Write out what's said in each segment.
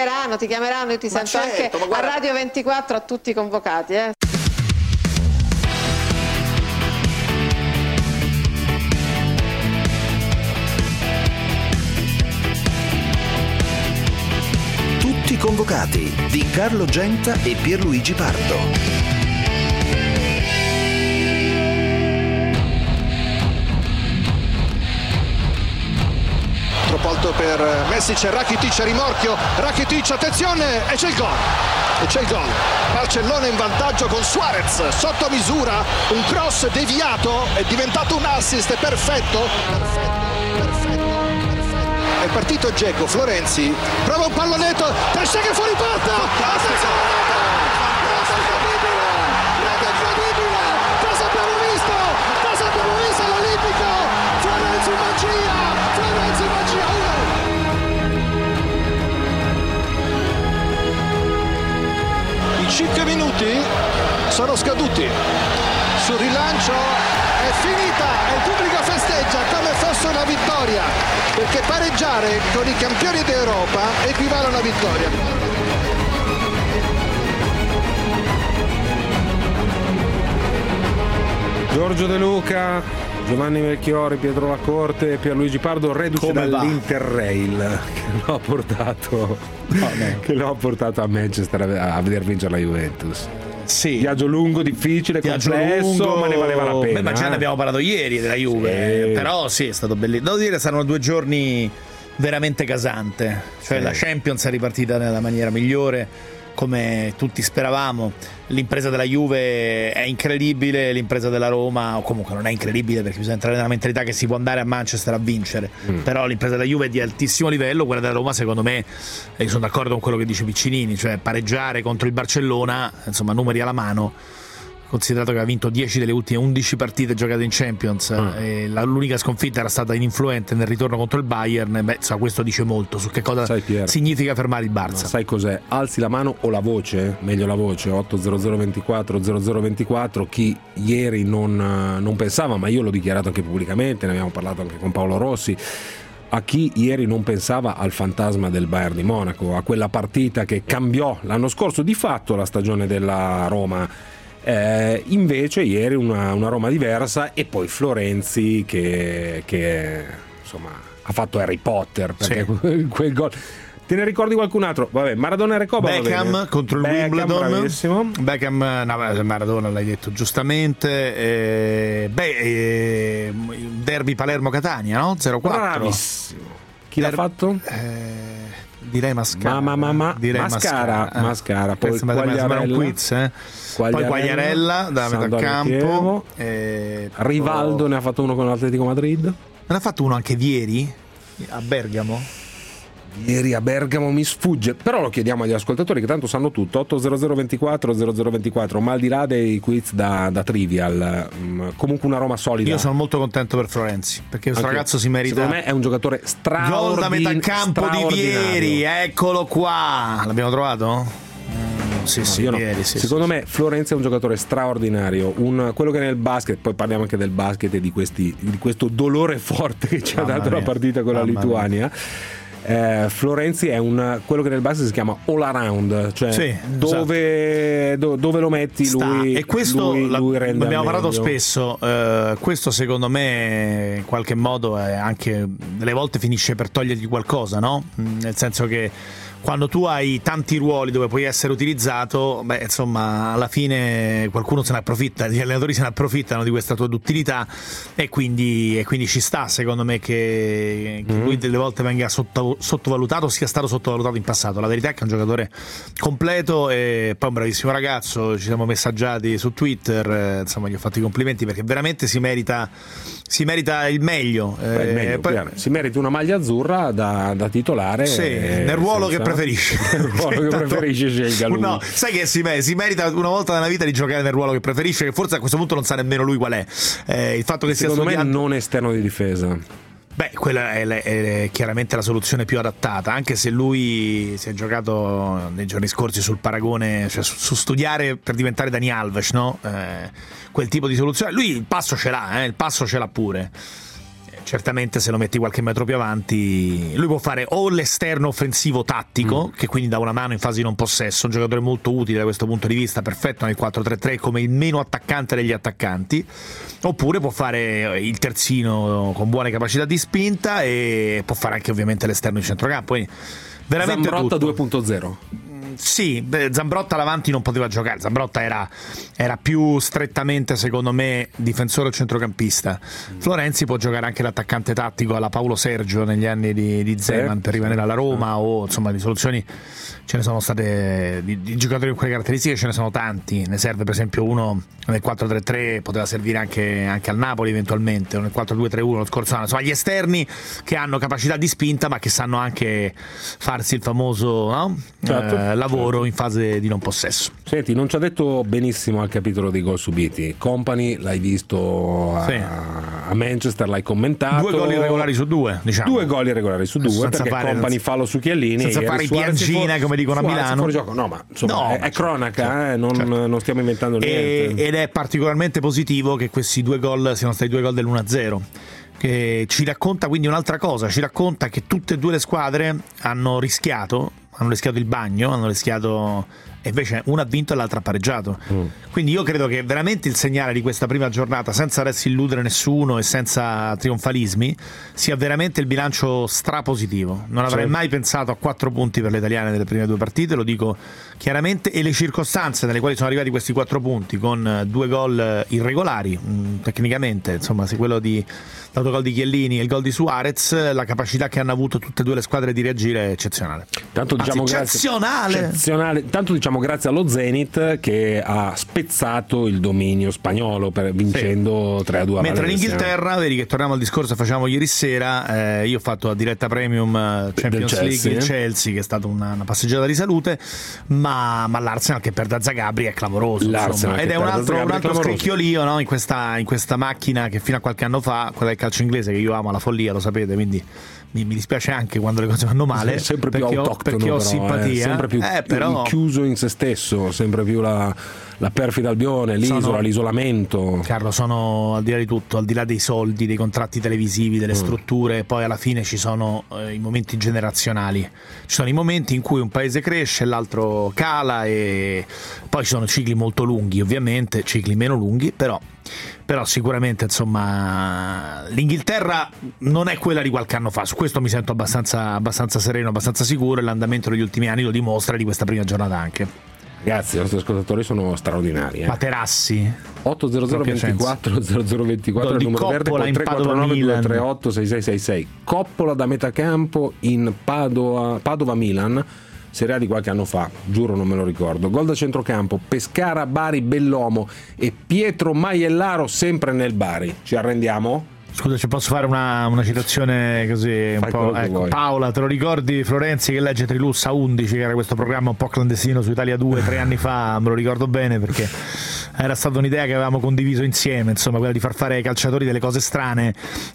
chiameranno, io ti sento certo, anche a Radio 24 a tutti i convocati. Tutti convocati di Carlo Genta e Pierluigi Pardo. Troppo alto per Messi, c'è Rakitic a rimorchio, Rakitic attenzione e c'è il gol, Barcellona in vantaggio con Suarez sotto misura, un cross deviato, è diventato un assist perfetto. È partito Dzeko, Florenzi prova un pallonetto, Ter Stegen fuori porta, cosa abbiamo visto all'Olimpico, Florenzi magia, I 5 minuti sono scaduti, sul rilancio è finita e il pubblico festeggia come fosse una vittoria, perché pareggiare con i campioni d'Europa equivale a una vittoria. Giorgio De Luca, Giovanni Melchiori, Pietro Lacorte e Pierluigi Pardo, reduce dall'Interrail che lo ha portato a Manchester a veder vincere la Juventus. Sì. Viaggio lungo, difficile, complesso, ma ne valeva la pena. Ma già ne abbiamo parlato ieri della Juve, però sì, è stato bellissimo. Devo dire, saranno 2 giorni veramente gasante, cioè la Champions è ripartita nella maniera migliore, come tutti speravamo. L'impresa della Juve è incredibile, l'impresa della Roma, o comunque non è incredibile perché bisogna entrare nella mentalità che si può andare a Manchester a vincere, però l'impresa della Juve è di altissimo livello. Quella della Roma, secondo me, io sono d'accordo con quello che dice Piccinini, cioè pareggiare contro il Barcellona, insomma, numeri alla mano, considerato che ha vinto 10 delle ultime 11 partite giocate in Champions, e l'unica sconfitta era stata ininfluente nel ritorno contro il Bayern. Questo dice molto su che cosa significa fermare il Barça. Ma sai cos'è? Alzi la mano o la voce, meglio la voce, 80024 0024. Chi ieri non pensava, ma io l'ho dichiarato anche pubblicamente, ne abbiamo parlato anche con Paolo Rossi, a chi ieri non pensava al fantasma del Bayern di Monaco, a quella partita che cambiò l'anno scorso di fatto la stagione della Roma. Invece ieri una Roma diversa, e poi Florenzi che insomma ha fatto Harry Potter, perché quel gol. Te ne ricordi qualcun altro? Vabbè, Maradona e Recoba. Beckham contro il Wimbledon. Bravissimo. Beckham, Maradona l'hai detto giustamente. Derby Palermo-Catania, no? 0-4. Bravissimo. Chi l'ha fatto? Direi Mascara. Mascara. Poi sembra un quiz, Poi Quagliarella da metà campo. Rivaldo ne ha fatto uno con l'Atletico Madrid. Ne ha fatto uno anche ieri a Bergamo. Ieri a Bergamo mi sfugge, però lo chiediamo agli ascoltatori che tanto sanno tutto. 80024 0024, ma al di là dei quiz da trivial, comunque una Roma solida. Io sono molto contento per Florenzi, perché questo ragazzo si merita. Secondo me è un giocatore straordinario. Gol da metà campo di Vieri, eccolo qua. L'abbiamo trovato? Secondo me Florenzi è un giocatore straordinario, quello che nel basket, poi parliamo anche del basket e di questo dolore forte che ci ha dato la partita con la Lituania. Florenzi è quello che nel basket si chiama all around, cioè dove lo metti lui, e questo lui rende. Abbiamo parlato spesso, questo secondo me in qualche modo è anche delle volte finisce per togliergli qualcosa, no? Nel senso che quando tu hai tanti ruoli dove puoi essere utilizzato, insomma, alla fine qualcuno se ne approfitta, gli allenatori se ne approfittano di questa tua duttilità, e quindi ci sta, secondo me, che lui delle volte venga sottovalutato, sia stato sottovalutato in passato. La verità è che è un giocatore completo e poi un bravissimo ragazzo. Ci siamo messaggiati su Twitter, insomma, gli ho fatto i complimenti perché veramente si merita il meglio. Si merita una maglia azzurra da titolare, nel ruolo che preferisce. Scelga lui. No, sai che si merita una volta nella vita di giocare nel ruolo che preferisce, che forse a questo punto non sa nemmeno lui qual è. Il fatto che secondo me non esterno di difesa. Quella è chiaramente la soluzione più adattata, anche se lui si è giocato nei giorni scorsi sul paragone, cioè su studiare per diventare Dani Alves, no? Quel tipo di soluzione. Lui il passo ce l'ha pure. certamente se lo metti qualche metro più avanti lui può fare o l'esterno offensivo tattico, che quindi dà una mano in fase di non possesso, un giocatore molto utile da questo punto di vista, perfetto nel 4-3-3 come il meno attaccante degli attaccanti, oppure può fare il terzino con buone capacità di spinta e può fare anche ovviamente l'esterno di centrocampo, quindi veramente Zambrotta tutto. 2.0. Sì, Zambrotta davanti non poteva giocare. Zambrotta era più strettamente, secondo me, difensore o centrocampista. Florenzi può giocare anche l'attaccante tattico alla Paolo Sergio negli anni di Zeman per rimanere alla Roma, o insomma di soluzioni ce ne sono state, di giocatori con quelle caratteristiche ce ne sono tanti. Ne serve per esempio uno nel 4-3-3, poteva servire anche al Napoli eventualmente, o nel 4-2-3-1 lo scorso anno. Insomma, gli esterni che hanno capacità di spinta ma che sanno anche farsi il famoso, no? Lavoro in fase di non possesso. Senti, non ci ha detto benissimo al capitolo dei gol subiti. Company l'hai visto a Manchester, l'hai commentato. 2 gol irregolari su 2, diciamo. 2 gol irregolari su 2, perché Company fallo su Chiellini, senza fare i piangina come dicono a Milano. No, ma insomma è cronaca, certo. Non stiamo inventando niente. Ed è particolarmente positivo che questi 2 gol siano stati 2 gol dell'1-0. Che ci racconta quindi un'altra cosa, ci racconta che tutte e 2 le squadre hanno rischiato il bagno, hanno rischiato, e invece una ha vinto e l'altra ha pareggiato. Quindi io credo che veramente il segnale di questa prima giornata, senza adesso illudere nessuno e senza trionfalismi, sia veramente il bilancio strapositivo. Non avrei mai pensato a 4 punti per le italiane nelle prime 2 partite, lo dico chiaramente, e le circostanze nelle quali sono arrivati questi 4 punti con 2 gol irregolari, tecnicamente, insomma, se quello di l'autogol di Chiellini e il gol di Suarez, la capacità che hanno avuto tutte e 2 le squadre di reagire è eccezionale. Tanto diciamo eccezionale. Tanto diciamo grazie allo Zenit che ha spezzato il dominio spagnolo vincendo 3-2 a mentre Valencia. l'Inghilterra, vedi che torniamo al discorso che facevamo ieri sera, io ho fatto a diretta premium Champions League il Chelsea, che è stata una passeggiata di salute, ma l'Arsenal che perde a Zagabria è clamoroso, ed è un altro scricchiolio, no? in questa macchina che fino a qualche anno fa, quella del calcio inglese, che io amo alla follia, lo sapete, quindi mi dispiace anche quando le cose vanno male, sempre più perché ho simpatia, sempre più però chiuso in se stesso, sempre più la perfida albione, l'isola, l'isolamento. Carlo, sono al di là di tutto, al di là dei soldi, dei contratti televisivi, delle strutture, poi alla fine ci sono i momenti generazionali, ci sono i momenti in cui un paese cresce, l'altro cala, e poi ci sono cicli molto lunghi, ovviamente cicli meno lunghi, però sicuramente insomma l'Inghilterra non è quella di qualche anno fa, su questo mi sento abbastanza sereno, abbastanza sicuro, e l'andamento degli ultimi anni lo dimostra, di questa prima giornata anche. Ragazzi, i nostri ascoltatori sono straordinari. Materassi 800 24 0024 il numero verde, con 349 238 6666. Coppola da metacampo in Padova Milan, Serie A di qualche anno fa, giuro non me lo ricordo. Gol da centrocampo, Pescara, Bari, Bellomo e Pietro Maiellaro sempre nel Bari. Ci arrendiamo? Scusa, ci posso fare una citazione così un po'? Ecco, Paola, te lo ricordi Florenzi che legge Trilussa 11, che era questo programma un po' clandestino su Italia 2 3 anni fa? Me lo ricordo bene perché era stata un'idea che avevamo condiviso insieme, insomma, quella di far fare ai calciatori delle cose strane,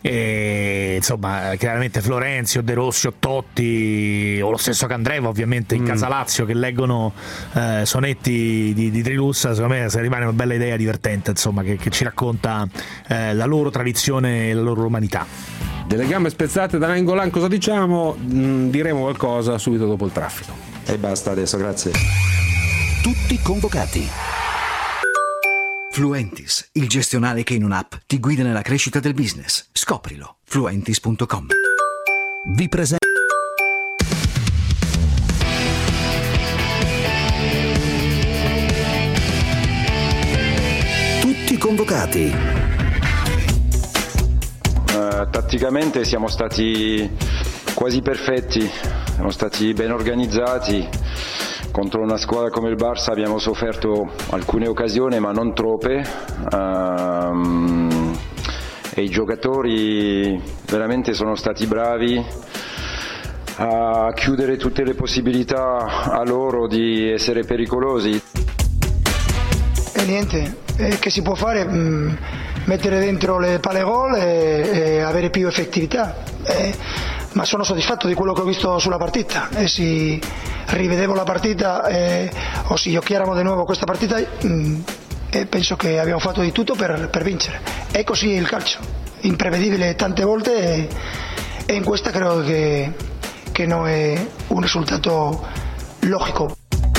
e insomma chiaramente Florenzi o De Rossi o Totti o lo stesso Candreva ovviamente in Casalazio che leggono sonetti di Trilussa, secondo me se rimane una bella idea divertente, insomma, che ci racconta la loro tradizione e la loro umanità. Delle gambe spezzate da Nainggolan, cosa diciamo? Diremo qualcosa subito dopo il traffico. E basta adesso, grazie. Tutti convocati. Fluentis, il gestionale che in un'app ti guida nella crescita del business. Scoprilo. Fluentis.com. Vi presento Tutti convocati. Tatticamente siamo stati quasi perfetti, siamo stati ben organizzati. Contro una squadra come il Barça abbiamo sofferto alcune occasioni, ma non troppe, e i giocatori veramente sono stati bravi a chiudere tutte le possibilità a loro di essere pericolosi. E niente, che si può fare? Mettere dentro le palle gol e avere più effettività, ma sono soddisfatto di quello che ho visto sulla partita, e se rivedevo la partita o se giochiamo di nuovo questa partita, penso che abbiamo fatto di tutto per vincere. E così è il calcio, imprevedibile tante volte e in questa credo che non è un risultato logico.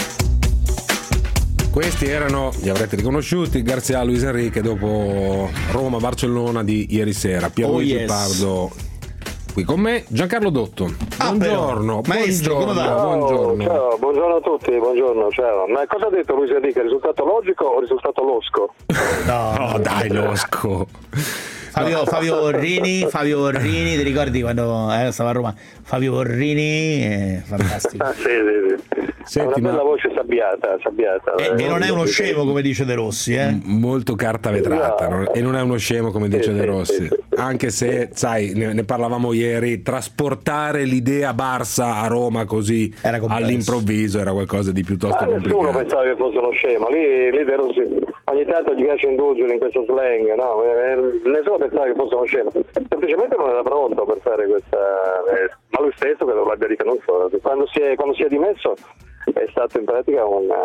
Questi erano, li avrete riconosciuti, Garcia, Luis Enrique dopo Roma-Barcellona di ieri sera. Pierluigi Pardo qui con me, Giancarlo Dotto. Buongiorno, maestro, come va? Buongiorno. Ciao, buongiorno a tutti, buongiorno, ciao. Ma cosa ha detto Luis Enrique? Risultato logico o risultato losco? No, dai, losco. Fabio Orrini, ti ricordi quando stava a Roma? Fabio Orrini è fantastico. Sì. Senti, una bella voce sabbiata. E non è uno scemo come dice De Rossi, molto carta vetrata, no. E non è uno scemo come dice De Rossi. Sì. Anche se, sai, ne parlavamo ieri, trasportare l'idea Barça a Roma così all'improvviso era qualcosa di piuttosto complicato. Nessuno pensava che fosse uno scemo, lì De Rossi ogni tanto gli piace indulgere in questo slang, no? Nessuno pensava che fosse uno scemo, semplicemente non era pronto per fare questa, ma lui stesso credo l'abbia riconosciuto. Quando si è dimesso è stato in pratica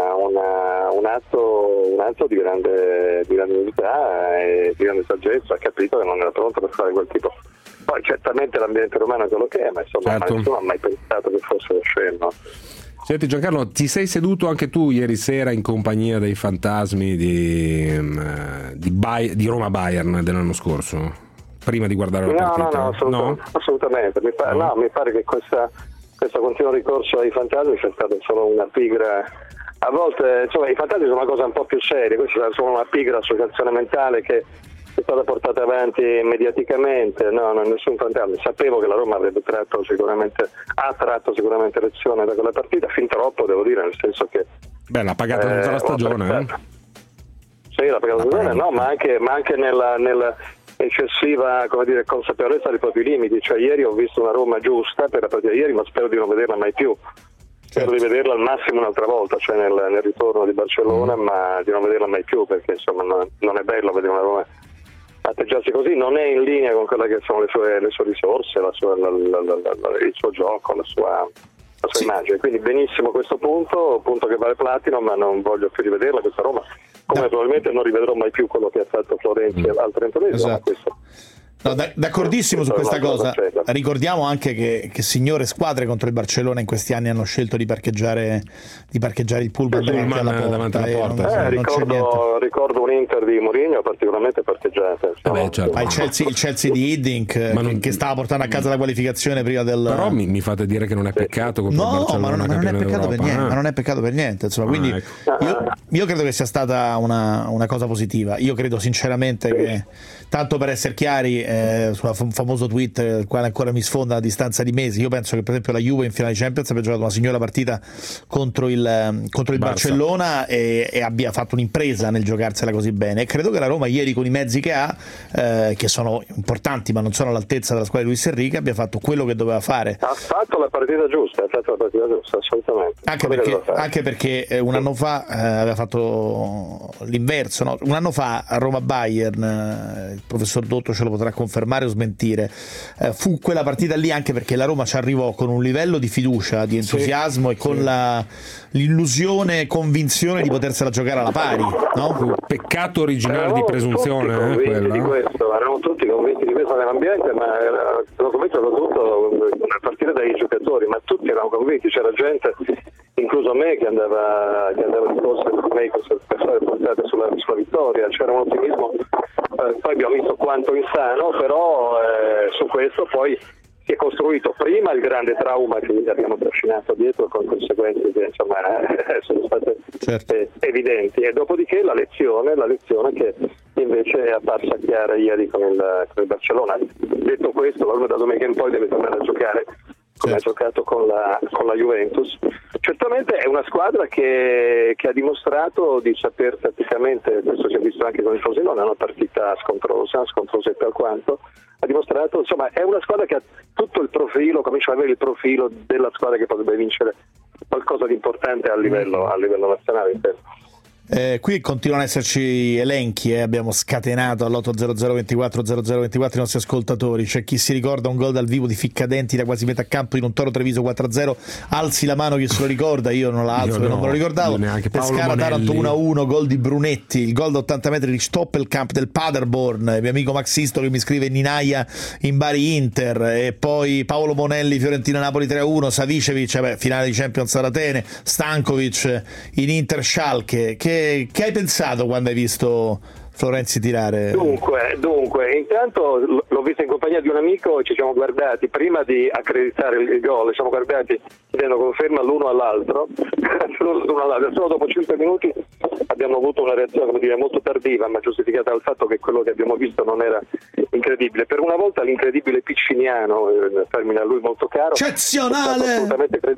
un atto di grande umiltà e di grande saggezza. Ha capito che non era pronto per fare quel tipo. Poi certamente l'ambiente romano è quello che è, ma insomma nessuno ha mai pensato che fosse lo scemo. Senti Giancarlo, ti sei seduto anche tu ieri sera in compagnia dei fantasmi di Roma-Bayern dell'anno scorso? Prima di guardare la partita? No, assolutamente. Mi pare che questo continuo ricorso ai fantasmi sia stato solo una pigra. A volte, insomma, i fantasmi sono una cosa un po' più seria, questa è solo una pigra associazione mentale che è stata portata avanti mediaticamente. No, nessun fantasma. Sapevo che la Roma ha tratto sicuramente lezione da quella partita, fin troppo devo dire, nel senso che l'ha pagata tutta la stagione, Sì, l'ha pagata tutta la stagione, ma anche nella eccessiva, come dire, consapevolezza dei propri limiti. Cioè ieri ho visto una Roma giusta per la partita di ieri, ma spero di non vederla mai più. Spero di vederla al massimo un'altra volta, cioè nel ritorno di Barcellona, ma di non vederla mai più, perché insomma non è bello vedere una Roma atteggiarsi così, non è in linea con quelle che sono le sue risorse, il suo gioco, la sua immagine. Quindi benissimo questo punto che vale platino, ma non voglio più rivederla questa Roma, come probabilmente non rivedrò mai più quello che ha fatto Florenzi al 30esimo. Esatto. No, d'accordissimo su questa cosa. Ricordiamo anche che signore squadre contro il Barcellona in questi anni hanno scelto di parcheggiare il pullman davanti alla porta. Ricordo un Inter di Mourinho particolarmente parcheggiata. Certo. Il Chelsea di Hiddink che stava portando a casa la qualificazione prima del. Però mi fate dire che non è peccato contro il Barcellona. Ma non è peccato per niente. Ma non è peccato per niente. Insomma, quindi io credo che sia stata una cosa positiva. Io credo sinceramente che, tanto per essere chiari, sul famoso tweet, il quale ancora mi sfonda a distanza di mesi, io penso che per esempio la Juve in finale di Champions abbia giocato una signora partita contro il Barcellona e abbia fatto un'impresa nel giocarsela così bene, e credo che la Roma ieri con i mezzi che ha, che sono importanti ma non sono all'altezza della squadra di Luis Enrique, abbia fatto quello che doveva fare. Ha fatto la partita giusta, assolutamente. Anche perché un anno fa aveva fatto l'inverso, no? Un anno fa a Roma-Bayern, il professor Dotto ce lo potrà confermare o smentire, fu quella partita lì, anche perché la Roma ci arrivò con un livello di fiducia, di entusiasmo e con l'illusione e convinzione di potersela giocare alla pari, no? Peccato originale di presunzione, erano tutti convinti di questo nell'ambiente, ma sono convinto soprattutto a partire dai giocatori, ma tutti erano convinti, c'era gente, incluso me, che andava di corsa per fare puntate sulla vittoria, c'era un ottimismo. Poi abbiamo visto quanto insano, però su questo poi si è costruito prima il grande trauma che abbiamo trascinato dietro, con conseguenze che insomma sono state evidenti, e dopodiché la lezione che invece è apparsa chiara ieri con il Barcellona. Detto questo, la Roma da domenica in poi deve tornare a giocare come ha giocato con la Juventus. Certamente è una squadra che ha dimostrato di saper tatticamente, questo si è visto anche con il Frosinone, è una partita scontrosetta alquanto, ha dimostrato, insomma, è una squadra che ha tutto il profilo, comincia ad avere il profilo della squadra che potrebbe vincere qualcosa di importante a livello nazionale. Qui continuano ad esserci elenchi, abbiamo scatenato all'80024 i nostri ascoltatori. C'è chi si ricorda un gol dal vivo di Ficcadenti da quasi metà campo in un Toro Treviso 4-0, alzi la mano chi se lo ricorda. Io non la alzo, non me lo ricordavo. Pescara Taranto 1-1, gol di Brunetti, il gol da 80 metri di Stoppelkamp del Paderborn, il mio amico Max Sisto che mi scrive Ninaia in Bari Inter, e poi Paolo Monelli Fiorentina Napoli 3-1, Savicevic finale di Champions ad Atene, Stankovic in Inter Schalke. Che hai pensato quando hai visto Florenzi tirare? Dunque, intanto l'ho visto in compagnia di un amico e ci siamo guardati prima di accreditare il gol, ci siamo guardati chiedendo conferma l'uno all'altro. Solo dopo 5 minuti abbiamo avuto una reazione, come dire, molto tardiva, ma giustificata dal fatto che quello che abbiamo visto non era incredibile. Per una volta l'incredibile picciniano, termine a lui molto caro, eccezionale,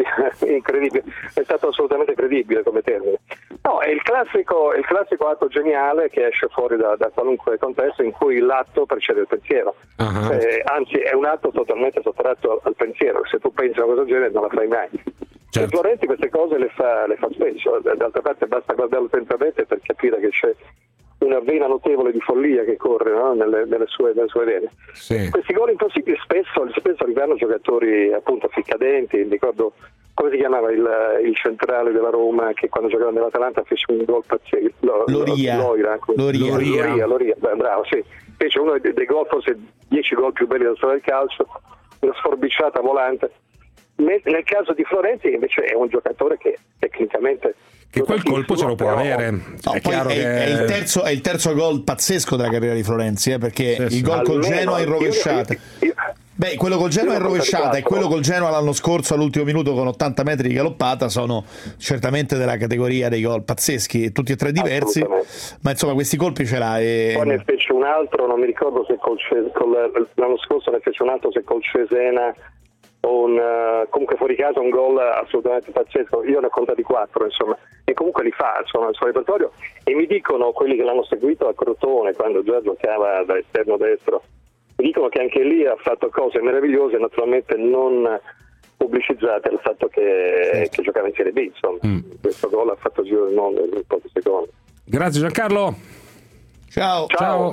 è stato assolutamente credibile come termine. No, è il classico atto geniale che esce fuori da qualunque contesto in cui l'atto precede il pensiero. Anzi, è un atto totalmente sottratto al pensiero. Se tu pensi a una cosa del genere non la fai mai. Certo. Florenzi queste cose le fa spesso, d'altra parte basta guardarlo attentamente per capire che c'è una vena notevole di follia che corre, no? nelle sue vene. Sì. Questi gol impossibili spesso arrivano giocatori appunto ficcadenti. Ricordo come si chiamava il centrale della Roma che quando giocava nell'Atalanta fece un gol pazzesco. Loria. Bravo, sì. Fece uno dei gol, forse 10 gol più belli della storia del calcio, una sforbiciata volante. Nel caso di Florenzi invece è un giocatore che tecnicamente che quel colpo ce lo può avere. No, è il terzo gol pazzesco della carriera di Florenzi, perché il gol col Genoa in rovesciata. Quello col Genoa in rovesciata e quello col Genoa l'anno scorso all'ultimo minuto con 80 metri di galoppata sono certamente della categoria dei gol pazzeschi, tutti e tre diversi, ma insomma questi colpi ce l'ha. Poi ne fece un altro, non mi ricordo se l'anno scorso ne fece un altro, se col Cesena, comunque fuori casa un gol assolutamente pazzesco. Io ne ho contati 4, insomma, e comunque li fa nel suo repertorio, e mi dicono quelli che l'hanno seguito a Crotone quando già giocava da esterno destro, mi dicono che anche lì ha fatto cose meravigliose, naturalmente non pubblicizzate al fatto che giocava in Serie B, insomma. Questo gol ha fatto giro del mondo in pochi secondi. Grazie Giancarlo. Ciao. Un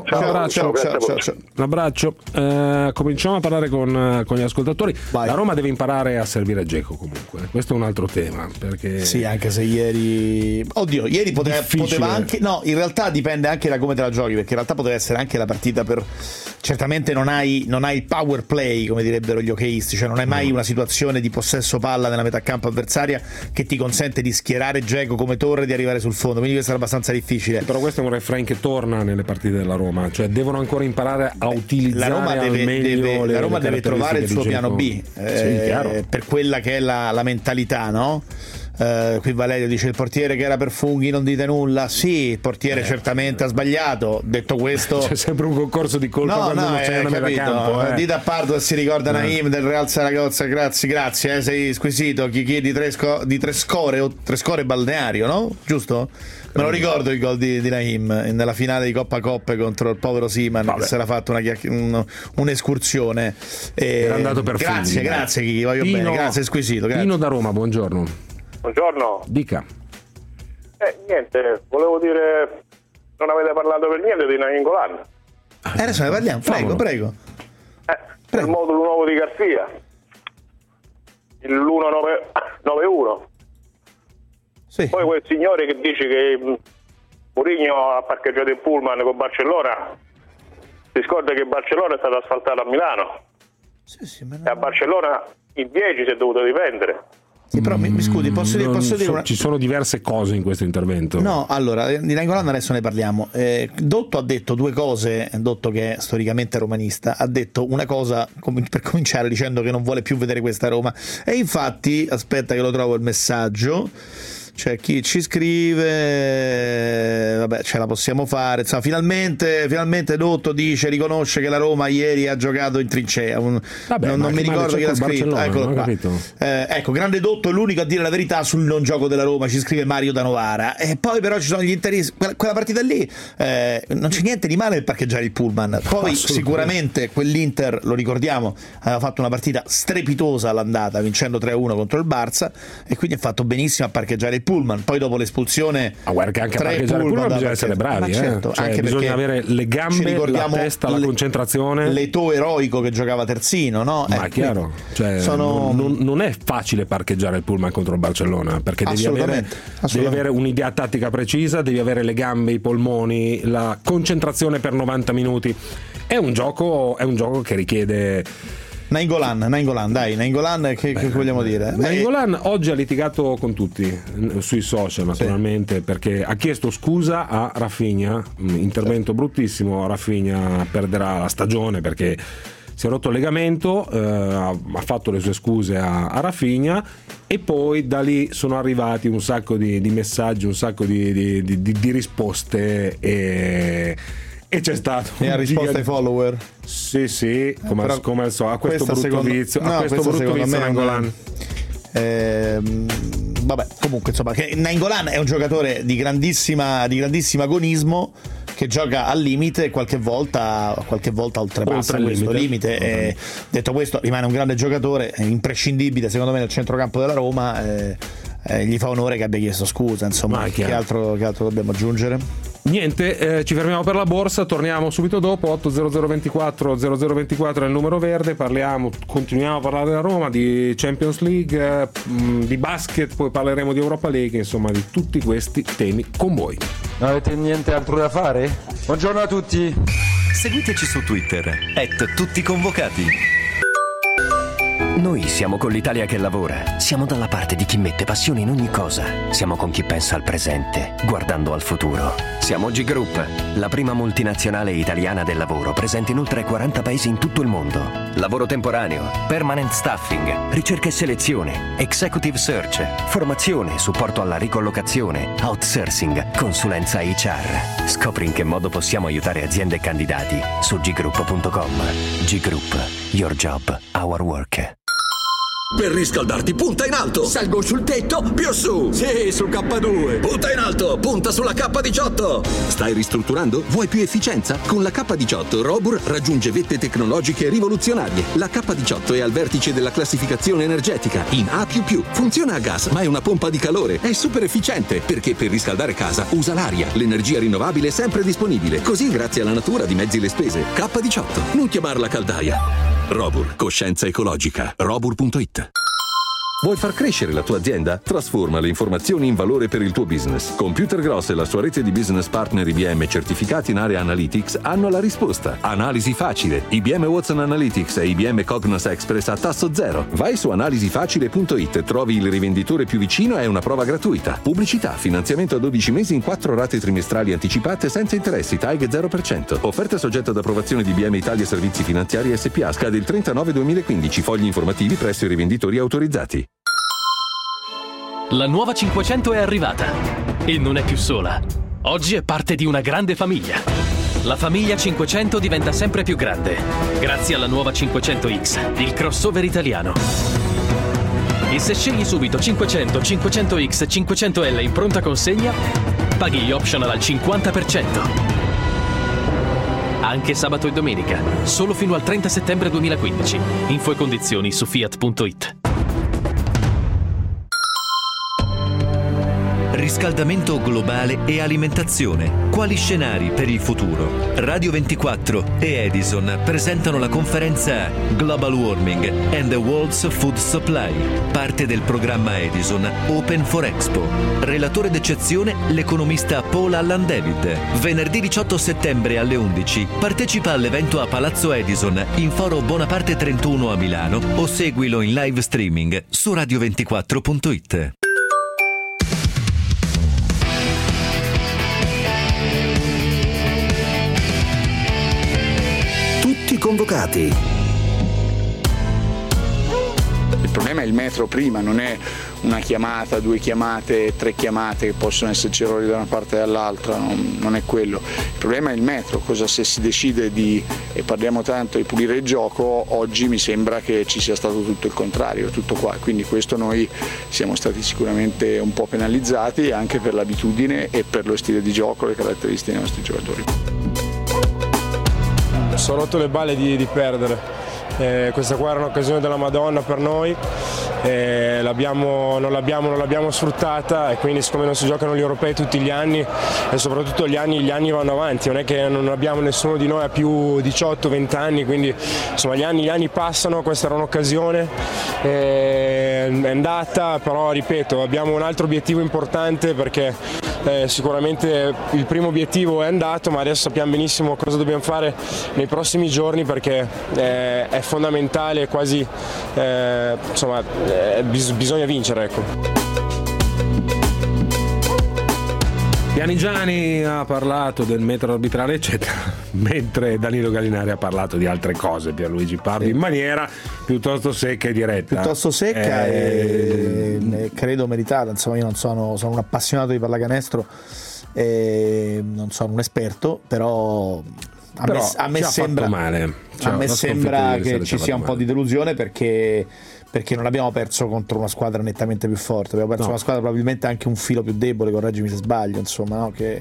abbraccio. Cominciamo a parlare con gli ascoltatori. Vai. La Roma deve imparare a servire Dzeko comunque. Questo è un altro tema, perché sì, anche se ieri poteva anche, no, in realtà dipende anche da come te la giochi, perché in realtà poteva essere anche la partita per, certamente non hai il power play come direbbero gli hockeyisti, cioè non hai mai una situazione di possesso palla nella metà campo avversaria che ti consente di schierare Dzeko come torre e di arrivare sul fondo, quindi questo era abbastanza difficile. Però questo è un refrain che torna nelle partite della Roma, cioè devono ancora imparare a utilizzare la Roma deve trovare il suo piano B, per quella che è la mentalità, no? Qui Valerio dice: il portiere che era per funghi non dite nulla. Sì, il portiere certamente ha sbagliato. Detto questo, c'è sempre un concorso di colpa quando non c'è una metà campo. Dite a Pardo si ricorda Naim del Real Saragozza. Grazie, sei squisito. Chi di tre score balneario, no? Giusto? Me lo ricordo il gol di Naim nella finale di Coppa Coppe contro il povero Siman, che si era fatto un'escursione. Era andato per grazie Chi, voglio Pino, bene, grazie squisito. Grazie. Pino da Roma, buongiorno. Buongiorno. Dica. Niente, volevo dire, non avete parlato per niente di Nainggolan. Adesso ne parliamo, prego. Il modulo nuovo di Garcia, il 1-9-1. Sì. Poi quel signore che dice che Mourinho ha parcheggiato il pullman con Barcellona, si scorda che Barcellona è stato asfaltato a Milano. Sì, ma e a Barcellona il 10 si è dovuto difendere. Sì, però mi scusi, posso dire una... Ci sono diverse cose in questo intervento. No, allora, di Nainggolan adesso ne parliamo. Dotto ha detto due cose. Dotto, che è storicamente romanista, ha detto una cosa per cominciare dicendo che non vuole più vedere questa Roma, e infatti, aspetta che lo trovo il messaggio. C'è chi ci scrive, vabbè, ce la possiamo fare. Insomma, finalmente Dotto riconosce che la Roma ieri ha giocato in trincea. Non mi ricordo chi l'ha scritto. Eccolo qua. Ecco, grande Dotto è l'unico a dire la verità sul non gioco della Roma, ci scrive Mario da Novara. E poi però ci sono gli interessi. Quella partita lì non c'è niente di male nel parcheggiare il pullman. Poi sicuramente quell'Inter, lo ricordiamo, aveva fatto una partita strepitosa all'andata, vincendo 3-1 contro il Barça, e quindi ha fatto benissimo a parcheggiare il pullman, poi dopo l'espulsione guarda che anche a parcheggiare il pullman bisogna essere bravi, certo, cioè, anche bisogna avere le gambe, la testa, la concentrazione, l'Eto'o eroico che giocava terzino, no? Ma è chiaro, cioè, non è facile parcheggiare il pullman contro il Barcellona, perché devi avere un'idea tattica precisa, devi avere le gambe, i polmoni, la concentrazione per 90 minuti. È un gioco che richiede Nainggolan, che vogliamo dire? Nainggolan oggi ha litigato con tutti sui social, naturalmente, perché ha chiesto scusa a Rafinha, intervento bruttissimo. Rafinha perderà la stagione perché si è rotto il legamento, ha fatto le sue scuse a Rafinha, e poi da lì sono arrivati un sacco di messaggi, un sacco di risposte, e c'è stato ha risposto ai follower. Sì, come al solito, a questo brutto vizio, Nainggolan. Vabbè, comunque insomma, che Nainggolan è un giocatore di grandissimo agonismo, che gioca al limite, qualche volta oltrepassa questo limite. Detto questo, rimane un grande giocatore, imprescindibile secondo me nel centrocampo della Roma. Gli fa onore che abbia chiesto scusa, insomma. Che altro dobbiamo aggiungere? Niente, ci fermiamo per la borsa, torniamo subito dopo. 80024 0024 è il numero verde. Continuiamo a parlare della Roma, di Champions League, di basket, poi parleremo di Europa League, insomma di tutti questi temi con voi. Non avete niente altro da fare? Buongiorno a tutti. Seguiteci su Twitter @tutticonvocati. Noi siamo con l'Italia che lavora, siamo dalla parte di chi mette passione in ogni cosa, siamo con chi pensa al presente, guardando al futuro. Siamo G Group, la prima multinazionale italiana del lavoro, presente in oltre 40 paesi in tutto il mondo. Lavoro temporaneo, permanent staffing, ricerca e selezione, executive search, formazione, supporto alla ricollocazione, outsourcing, consulenza HR. Scopri in che modo possiamo aiutare aziende e candidati su ggroup.com. G Group, your job, our work. Per riscaldarti, punta in alto. Salgo sul tetto, più su. Sì, sul K2. Punta in alto, punta sulla K18. Stai ristrutturando? Vuoi più efficienza? Con la K18 Robur raggiunge vette tecnologiche rivoluzionarie. La K18 è al vertice della classificazione energetica in A++. Funziona a gas, ma è una pompa di calore. È super efficiente, perché per riscaldare casa usa l'aria. L'energia rinnovabile è sempre disponibile. Così, grazie alla natura, dimezzi le spese. K18. Non chiamarla caldaia. Robur, coscienza ecologica. Robur.it. Vuoi far crescere la tua azienda? Trasforma le informazioni in valore per il tuo business. Computergross e la sua rete di business partner IBM certificati in area Analytics hanno la risposta. Analisi facile. IBM Watson Analytics e IBM Cognos Express a tasso zero. Vai su analisifacile.it, trovi il rivenditore più vicino e una prova gratuita. Pubblicità, finanziamento a 12 mesi in 4 rate trimestrali anticipate senza interessi, TAEG 0%. Offerta soggetta ad approvazione di IBM Italia Servizi Finanziari SPA. Scade il 30/9/2015. Fogli informativi presso i rivenditori autorizzati. La nuova 500 è arrivata e non è più sola. Oggi è parte di una grande famiglia. La famiglia 500 diventa sempre più grande grazie alla nuova 500X, il crossover italiano. E se scegli subito 500, 500X e 500L in pronta consegna, paghi gli optional al 50%. Anche sabato e domenica, solo fino al 30 settembre 2015. Info e condizioni su fiat.it. Riscaldamento globale e alimentazione. Quali scenari per il futuro? Radio 24 e Edison presentano la conferenza Global Warming and the World's Food Supply, parte del programma Edison Open for Expo. Relatore d'eccezione l'economista Paul Allen David. Venerdì 18 settembre alle 11 partecipa all'evento a Palazzo Edison in Foro Bonaparte 31 a Milano o seguilo in live streaming su radio24.it. Convocati. Il problema è il metro prima, non è una chiamata, 2 chiamate, 3 chiamate che possono esserci errori da una parte e dall'altra, non è quello. Il problema è il metro, cosa se si decide di, e parliamo tanto di pulire il gioco, oggi mi sembra che ci sia stato tutto il contrario, tutto qua, quindi questo noi siamo stati sicuramente un po' penalizzati anche per l'abitudine e per lo stile di gioco, le caratteristiche dei nostri giocatori. Sono rotto le balle di perdere, questa qua era un'occasione della Madonna per noi non l'abbiamo sfruttata, e quindi siccome non si giocano gli europei tutti gli anni e soprattutto gli anni vanno avanti, non è che non abbiamo, nessuno di noi ha più 18-20 anni, quindi insomma gli anni passano, questa era un'occasione, è andata, però ripeto abbiamo un altro obiettivo importante, perché sicuramente il primo obiettivo è andato, ma adesso sappiamo benissimo cosa dobbiamo fare nei prossimi giorni, perché è fondamentale, quasi bisogna vincere, ecco. Pianigiani ha parlato del metro arbitrale eccetera, mentre Danilo Gallinari ha parlato di altre cose, Pierluigi Pardi, in maniera piuttosto secca e diretta. Piuttosto secca e credo meritata, insomma io sono un appassionato di pallacanestro e non sono un esperto, però a me sembra male. A me sembra che ci sia un po' di delusione, perché non abbiamo perso contro una squadra nettamente più forte, abbiamo perso una squadra probabilmente anche un filo più debole, correggimi se sbaglio, insomma, no? Con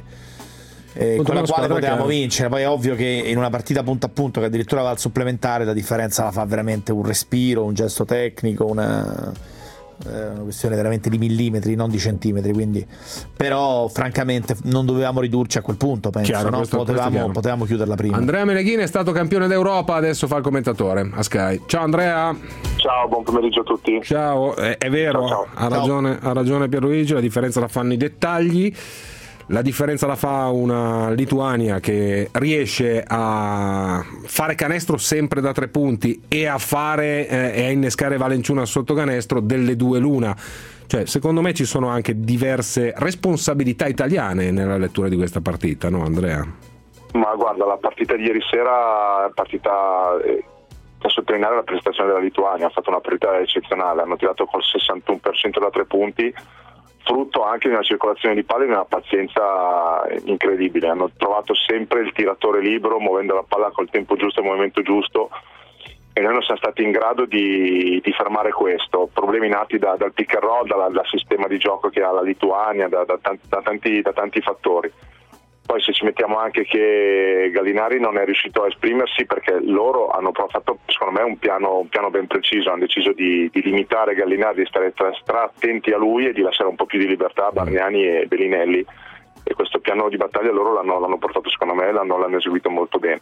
la quale potevamo vincere. Poi è ovvio che in una partita punto a punto, che addirittura va al supplementare, la differenza la fa veramente un respiro, un gesto tecnico, una questione veramente di millimetri, non di centimetri, quindi però francamente non dovevamo ridurci a quel punto, penso. Chiaro, no? Potevamo chiuderla prima. Andrea Meneghini è stato campione d'Europa, adesso fa il commentatore a Sky. Ciao Andrea. Ciao, buon pomeriggio a tutti. Ciao, è vero, ciao. Ha ragione Pierluigi, la differenza la fanno i dettagli. La differenza la fa una Lituania che riesce a fare canestro sempre da 3 punti e a innescare Valenciunas sotto canestro, delle due l'una. Cioè, secondo me ci sono anche diverse responsabilità italiane nella lettura di questa partita, no Andrea? Ma guarda, la partita di ieri sera è partita da sottolineare, la prestazione della Lituania, ha fatto una partita eccezionale, hanno tirato col 61% da 3 punti, frutto anche di una circolazione di palle e di una pazienza incredibile. Hanno trovato sempre il tiratore libero, muovendo la palla col tempo giusto e il movimento giusto, e noi non siamo stati in grado di fermare questo. Problemi nati dal pick and roll, dal sistema di gioco che ha la Lituania, da tanti fattori. Poi se ci mettiamo anche che Gallinari non è riuscito a esprimersi, perché loro hanno fatto secondo me un piano ben preciso, hanno deciso di limitare Gallinari, di stare attenti a lui e di lasciare un po' più di libertà a Bargnani e Bellinelli, e questo piano di battaglia loro l'hanno portato, secondo me l'hanno eseguito molto bene.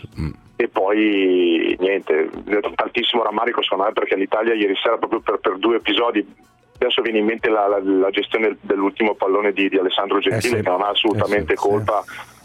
E poi niente, tantissimo rammarico secondo me, perché l'Italia ieri sera proprio per 2 episodi, adesso viene in mente la gestione dell'ultimo pallone di Alessandro Gentile, che non ha assolutamente colpa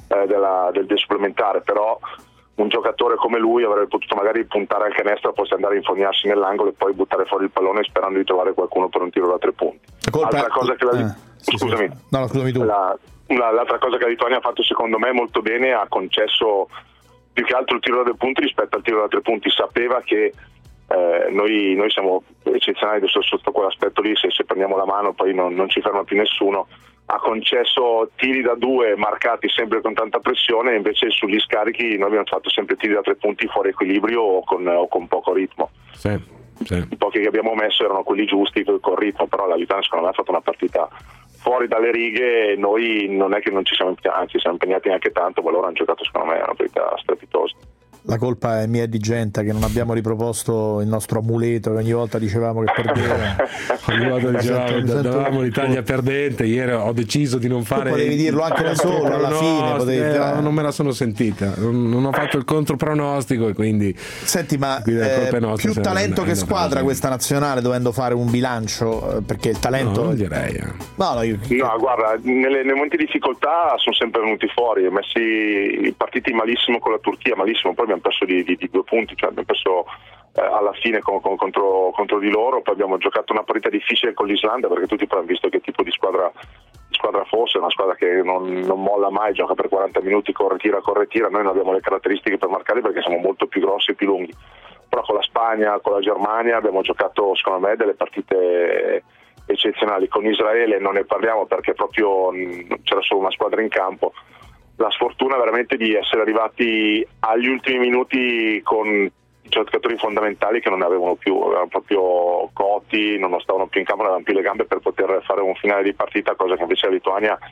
del supplementare, però un giocatore come lui avrebbe potuto magari puntare al canestro, poi andare a infognarsi nell'angolo e poi buttare fuori il pallone sperando di trovare qualcuno per un tiro da 3 punti. Altra cosa che scusami. No, scusami tu. L'altra cosa che la Lituania ha fatto secondo me molto bene, ha concesso più che altro il tiro da 2 punti rispetto al tiro da 3 punti. Sapeva che noi siamo eccezionali sotto quell'aspetto lì, se prendiamo la mano poi non ci ferma più nessuno. Ha concesso tiri da 2 marcati sempre con tanta pressione, e invece sugli scarichi noi abbiamo fatto sempre tiri da 3 punti fuori equilibrio o con poco ritmo. Sì. I pochi che abbiamo messo erano quelli giusti con ritmo, però la Lituania secondo me ha fatto una partita fuori dalle righe, e noi non è che non ci siamo impegnati, anzi siamo impegnati neanche tanto, ma loro hanno giocato secondo me una partita strepitosa. La colpa è mia e di Genta, che non abbiamo riproposto il nostro amuleto che ogni volta dicevamo che perdeva. Ogni volta davamo l'Italia perdente. Ieri ho deciso di non fare. Potevi dirlo anche da solo alla fine. Non me la sono sentita, non ho fatto il contropronostico, e quindi. Senti, ma più talento che squadra questa nazionale, dovendo fare un bilancio, perché il talento. No, non direi. No, guarda, nei momenti di difficoltà sono sempre venuti fuori, messi partiti malissimo con la Turchia, malissimo, poi abbiamo perso di 2 punti, cioè abbiamo perso alla fine contro di loro, poi abbiamo giocato una partita difficile con l'Islanda, perché tutti poi hanno visto che tipo di squadra fosse, una squadra che non molla mai, gioca per 40 minuti, corre tira, noi non abbiamo le caratteristiche per marcare perché siamo molto più grossi e più lunghi, però con la Spagna, con la Germania abbiamo giocato secondo me delle partite eccezionali. Con Israele non ne parliamo perché proprio c'era solo una squadra in campo. La sfortuna veramente di essere arrivati agli ultimi minuti con giocatori fondamentali che non ne avevano più, erano proprio cotti, non stavano più in campo, non avevano più le gambe per poter fare un finale di partita, cosa che invece la Lituania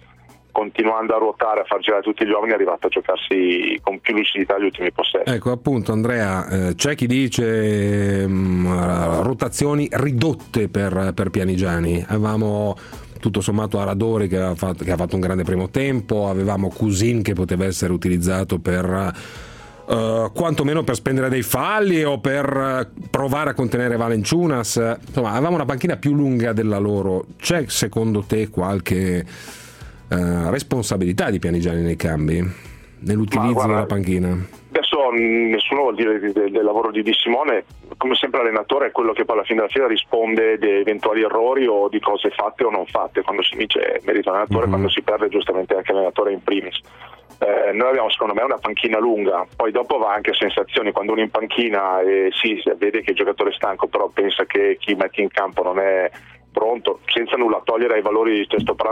continuando a ruotare, a far girare tutti gli uomini, è arrivato a giocarsi con più lucidità gli ultimi possessi. Ecco appunto Andrea, c'è chi dice rotazioni ridotte per Pianigiani. Avevamo tutto sommato Aradori che ha fatto un grande primo tempo, avevamo Cousin che poteva essere utilizzato per quantomeno per spendere dei falli o per provare a contenere Valenciunas, insomma avevamo una panchina più lunga della loro. C'è secondo te qualche responsabilità di Pianigiani nei cambi, nell'utilizzo della panchina? Adesso nessuno vuol dire del lavoro di Simone, come sempre l'allenatore è quello che poi alla fine della fiera risponde di eventuali errori o di cose fatte o non fatte. Quando si vince merita l'allenatore, quando si perde giustamente anche l'allenatore in primis. Noi abbiamo secondo me una panchina lunga, poi dopo va anche a sensazioni. Quando uno in panchina si vede che il giocatore è stanco, però pensa che chi mette in campo non è pronto, senza nulla togliere ai valori,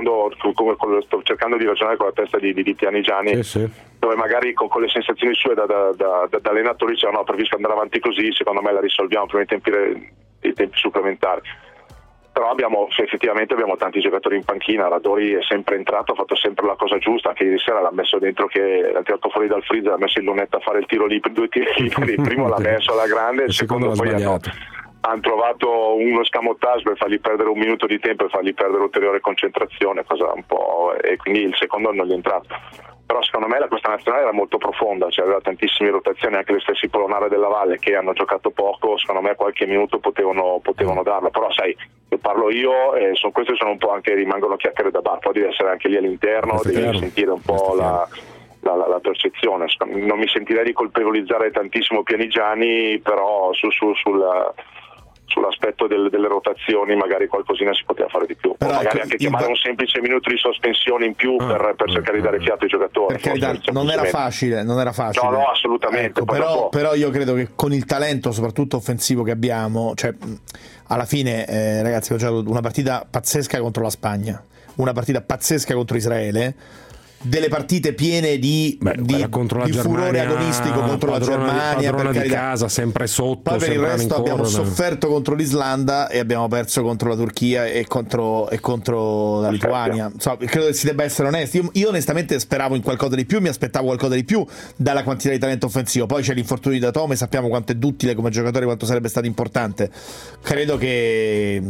sto cercando di ragionare con la testa di Pianigiani, dove magari con le sensazioni sue da allenatori dicevano no, preferisco andare avanti così, secondo me la risolviamo prima di tempi supplementari. Però effettivamente abbiamo tanti giocatori in panchina. Radori è sempre entrato, ha fatto sempre la cosa giusta, anche ieri sera l'ha messo dentro, che l'ha tirato fuori dal freezer, ha messo il lunetto a fare il tiro lì, 2 tiri liberi, il primo l'ha messo alla grande, il secondo poi hanno trovato uno scamotage per fargli perdere un minuto di tempo e fargli perdere ulteriore concentrazione, cosa un po', e quindi il secondo non gli è entrato. Però secondo me questa nazionale era molto profonda, aveva tantissime rotazioni, anche le stesse Polonare della Valle che hanno giocato poco, secondo me qualche minuto potevano darlo, però sai, parlo io, queste sono un po' anche, rimangono chiacchiere da bar, poi devi essere anche lì all'interno, devi sentire un po' la percezione. Non mi sentirei di colpevolizzare tantissimo Pianigiani, però sull'aspetto delle rotazioni magari qualcosina si poteva fare di più, magari anche chiamare un semplice minuto di sospensione in più per cercare di dare fiato ai giocatori. Per carità, non era facile. No, assolutamente. Ecco, però io credo che con il talento soprattutto offensivo che abbiamo, cioè alla fine ragazzi, ho giocato una partita pazzesca contro la Spagna, una partita pazzesca contro Israele, delle partite piene di furore agonistico contro la Germania, padrona di casa, sempre sotto. Poi per il resto abbiamo sofferto contro l'Islanda e abbiamo perso contro la Turchia e contro la Lituania. Credo che si debba essere onesti. Io onestamente speravo in qualcosa di più, mi aspettavo qualcosa di più dalla quantità di talento offensivo. Poi c'è l'infortunio di Datome, sappiamo quanto è duttile come giocatore, quanto sarebbe stato importante. Credo che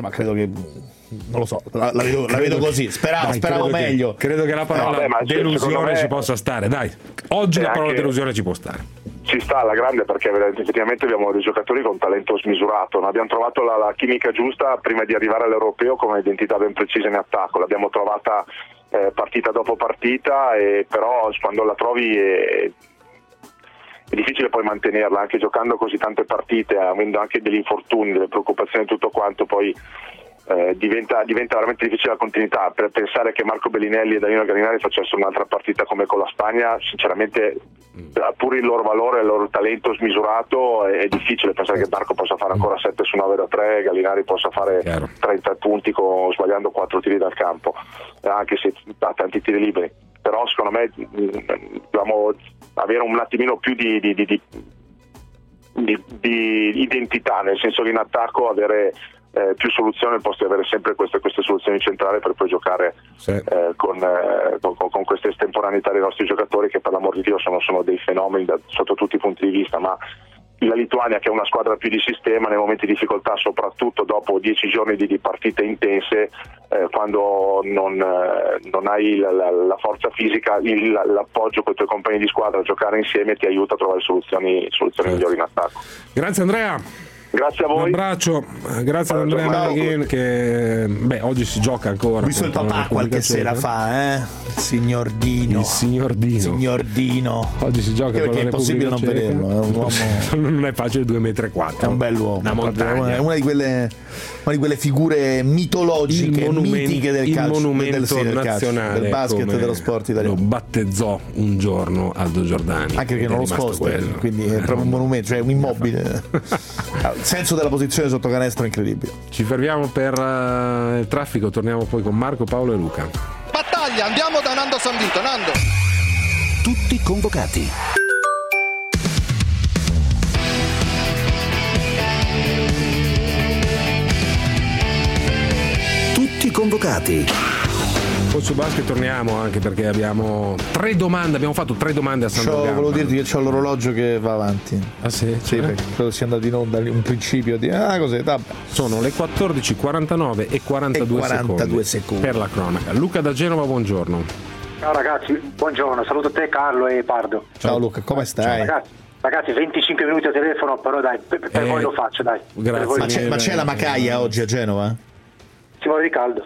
non lo so, la vedo così. Speravo meglio. Credo che la parola delusione ci possa stare. Dai, oggi la parola delusione ci può stare. Ci sta alla grande, perché effettivamente abbiamo dei giocatori con talento smisurato. Non abbiamo trovato la chimica giusta prima di arrivare all'Europeo, come identità ben precisa in attacco. L'abbiamo trovata partita dopo partita, però quando la trovi è difficile poi mantenerla, anche giocando così tante partite, avendo anche degli infortuni, delle preoccupazioni e tutto quanto, poi diventa veramente difficile la continuità. Per pensare che Marco Bellinelli e Danilo Gallinari facessero un'altra partita come con la Spagna, sinceramente, pur il loro valore, il loro talento smisurato, è difficile pensare che Marco possa fare ancora 7 su 9 da 3, Gallinari possa fare 30 punti sbagliando 4 tiri dal campo, anche se ha tanti tiri liberi. Però secondo me dobbiamo avere un attimino più di identità, nel senso che in attacco avere più soluzioni al posto di avere sempre queste soluzioni centrali, per poi giocare con queste estemporaneità dei nostri giocatori, che per l'amor di Dio sono dei fenomeni sotto tutti i punti di vista. Ma la Lituania, che è una squadra più di sistema, nei momenti di difficoltà, soprattutto dopo 10 giorni di partite intense, quando non hai la forza fisica, l'appoggio con i tuoi compagni di squadra, a giocare insieme ti aiuta a trovare soluzioni migliori in attacco. Grazie Andrea. Grazie a voi. Un abbraccio, grazie ad Andrea Malaghin, che oggi si gioca ancora. Ho visto il papà qualche sera fa, il signor Dino. Oggi si gioca perché è impossibile non vederlo, è un uomo. Non è facile, 2,4 m. È un bell'uomo, una montagna. È una di quelle figure mitologiche, mitiche del calcio, monumento nazionale del basket e dello sport italiano. Lo battezzò un giorno Aldo Giordani, anche perché non lo sposta, quindi è proprio un monumento, cioè un immobile. Il senso della posizione sotto canestro è incredibile. Ci fermiamo per il traffico, torniamo poi con Marco, Paolo e Luca. Battaglia, andiamo da Nando Sanvito. Nando. Tutti convocati. Tutti convocati. Poi su basket torniamo, anche perché abbiamo 3 domande, abbiamo fatto 3 domande a Sandro Gamba. Volevo dirti che c'ho l'orologio che va avanti. Ah sì? Sì, perché credo sia andato in onda un principio di così, vabbè. Sono le 14:49 e 42 secondi per la cronaca. Luca da Genova, buongiorno. Ciao ragazzi, buongiorno, saluto te Carlo e Pardo. Ciao Luca, come stai? Ragazzi, 25 minuti a telefono, però dai, per voi lo faccio, dai. Grazie. Ma c'è la Macaia oggi a Genova? Si muore di caldo.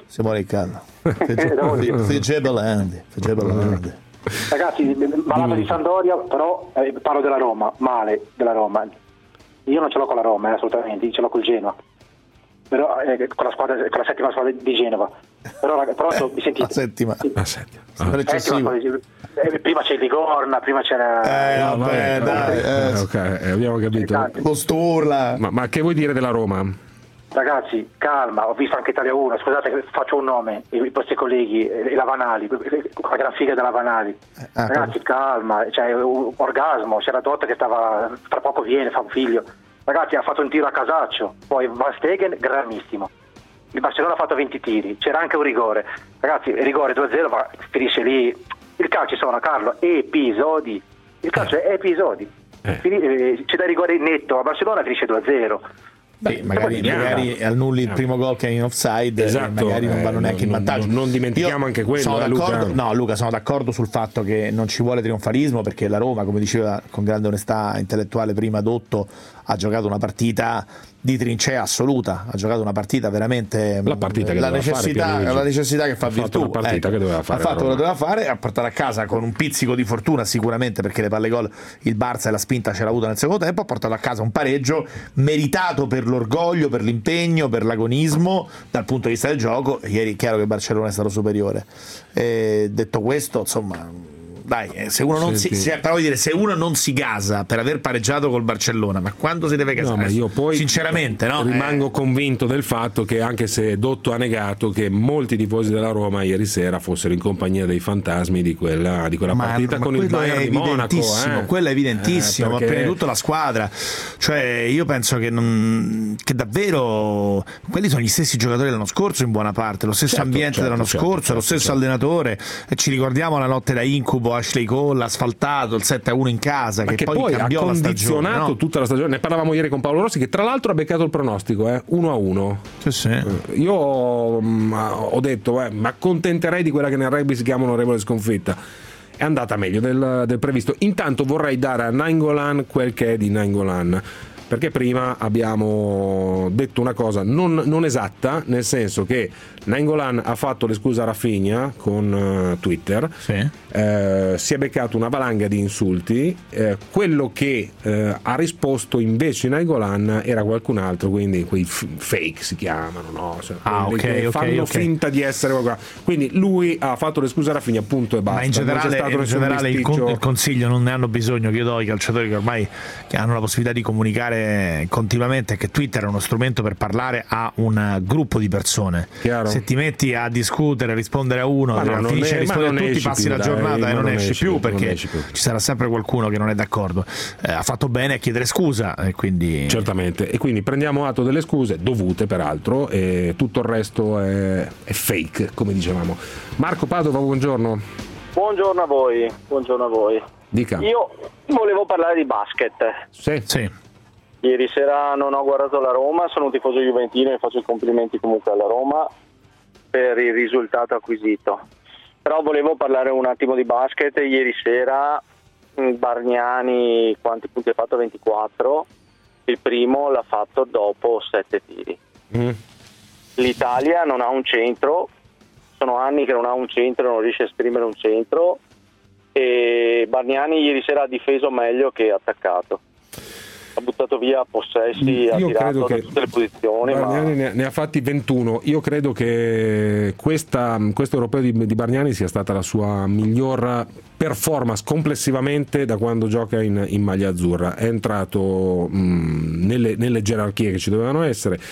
Fegebalandi. Ragazzi, parlando di Sampdoria, però parlo della Roma, male della Roma. Io non ce l'ho con la Roma, assolutamente, io ce l'ho col Genoa. Però con la settima squadra di Genova. Però mi sentite? La settima. Prima c'è il Ligorna, prima c'era ok, abbiamo capito. Lo Sturla. Ma che vuoi dire della Roma? Ragazzi, calma, ho visto anche Italia 1, scusate che faccio un nome, i vostri colleghi, la Vanali, la gran figa della Vanali. Ragazzi, calma, cioè orgasmo, c'era Dotta che stava, tra poco viene, fa un figlio. Ragazzi, ha fatto un tiro a casaccio, poi Van Stegen, grandissimo. Il Barcellona ha fatto 20 tiri, c'era anche un rigore. Ragazzi, il rigore 2-0, ma finisce lì. Il calcio sono, Carlo, episodi. Il calcio è episodi. C'è da rigore netto, a Barcellona finisce 2-0. Beh, magari annulli il primo gol che è in offside, esatto, magari non vanno neanche in vantaggio. Non dimentichiamo anche quello. Sono d'accordo, Luca. No, Luca, sono d'accordo sul fatto che non ci vuole trionfalismo, perché la Roma, come diceva con grande onestà intellettuale prima Dotto, ha giocato una partita di trincea assoluta, ha giocato una partita veramente la necessità che fa virtù. La partita che doveva fare. Ha fatto quello che doveva fare, ha portato a casa con un pizzico di fortuna sicuramente, perché le palle gol il Barça e la spinta ce l'ha avuta nel secondo tempo, ha portato a casa un pareggio meritato per l'orgoglio, per l'impegno, per l'agonismo dal punto di vista del gioco. Ieri è chiaro che Barcellona è stato superiore. Detto questo, insomma, dai, se uno non se uno non si gasa per aver pareggiato col Barcellona, ma quando si deve gasare? No, ma io poi sinceramente rimango convinto del fatto che, anche se Dotto ha negato, che molti tifosi della Roma ieri sera fossero in compagnia dei fantasmi di quella partita con il Bayern di Monaco. Quello è evidentissimo, ma prima di tutto la squadra, cioè io penso che davvero quelli sono gli stessi giocatori dell'anno scorso in buona parte, lo stesso ambiente dell'anno scorso, lo stesso allenatore, e ci ricordiamo la notte da incubo Ashley Cole asfaltato, il 7-1 in casa, che poi cambiò ha la stagione, condizionato tutta la stagione. Ne parlavamo ieri con Paolo Rossi, che tra l'altro ha beccato il pronostico 1-1. Io ho detto mi accontenterei di quella che nel rugby si chiama onorevole sconfitta. È andata meglio del previsto. Intanto vorrei dare a Nainggolan quel che è di Nainggolan, perché prima abbiamo detto una cosa non esatta, nel senso che Nainggolan ha fatto le scuse a Rafinha con Twitter, si è beccato una valanga di insulti, quello che ha risposto invece Nainggolan era qualcun altro, quindi quei fake si chiamano, no? Cioè, fanno finta di essere qualcuno. Quindi lui ha fatto le scuse a Rafinha, punto e basta. Ma in generale il consiglio non ne hanno bisogno, che io do ai calciatori che ormai hanno la possibilità di comunicare continuamente, che Twitter è uno strumento per parlare a un gruppo di persone. Chiaro. Se ti metti a discutere, a rispondere a uno, finisci a rispondere a tutti, passi la giornata e non esci più, perché ci sarà sempre qualcuno che non è d'accordo. Ha fatto bene a chiedere scusa, e quindi certamente, e quindi prendiamo atto delle scuse dovute peraltro, e tutto il resto è fake, come dicevamo. Marco Padova, buongiorno. Buongiorno a voi. Dica. Io volevo parlare di basket. Sì. Ieri sera non ho guardato la Roma, sono un tifoso juventino e faccio i complimenti comunque alla Roma per il risultato acquisito. Però volevo parlare un attimo di basket. Ieri sera Bargnani quanti punti ha fatto? 24. Il primo l'ha fatto dopo 7 tiri. L'Italia non ha un centro, sono anni che non ha un centro, non riesce a esprimere un centro, e Bargnani ieri sera ha difeso meglio che attaccato. Ha buttato via possessi, ha tirato da tutte le posizioni. Bargnani ne ha fatti 21. Io credo che questo europeo di Bargnani sia stata la sua miglior performance complessivamente da quando gioca in maglia azzurra. È entrato nelle gerarchie che ci dovevano essere.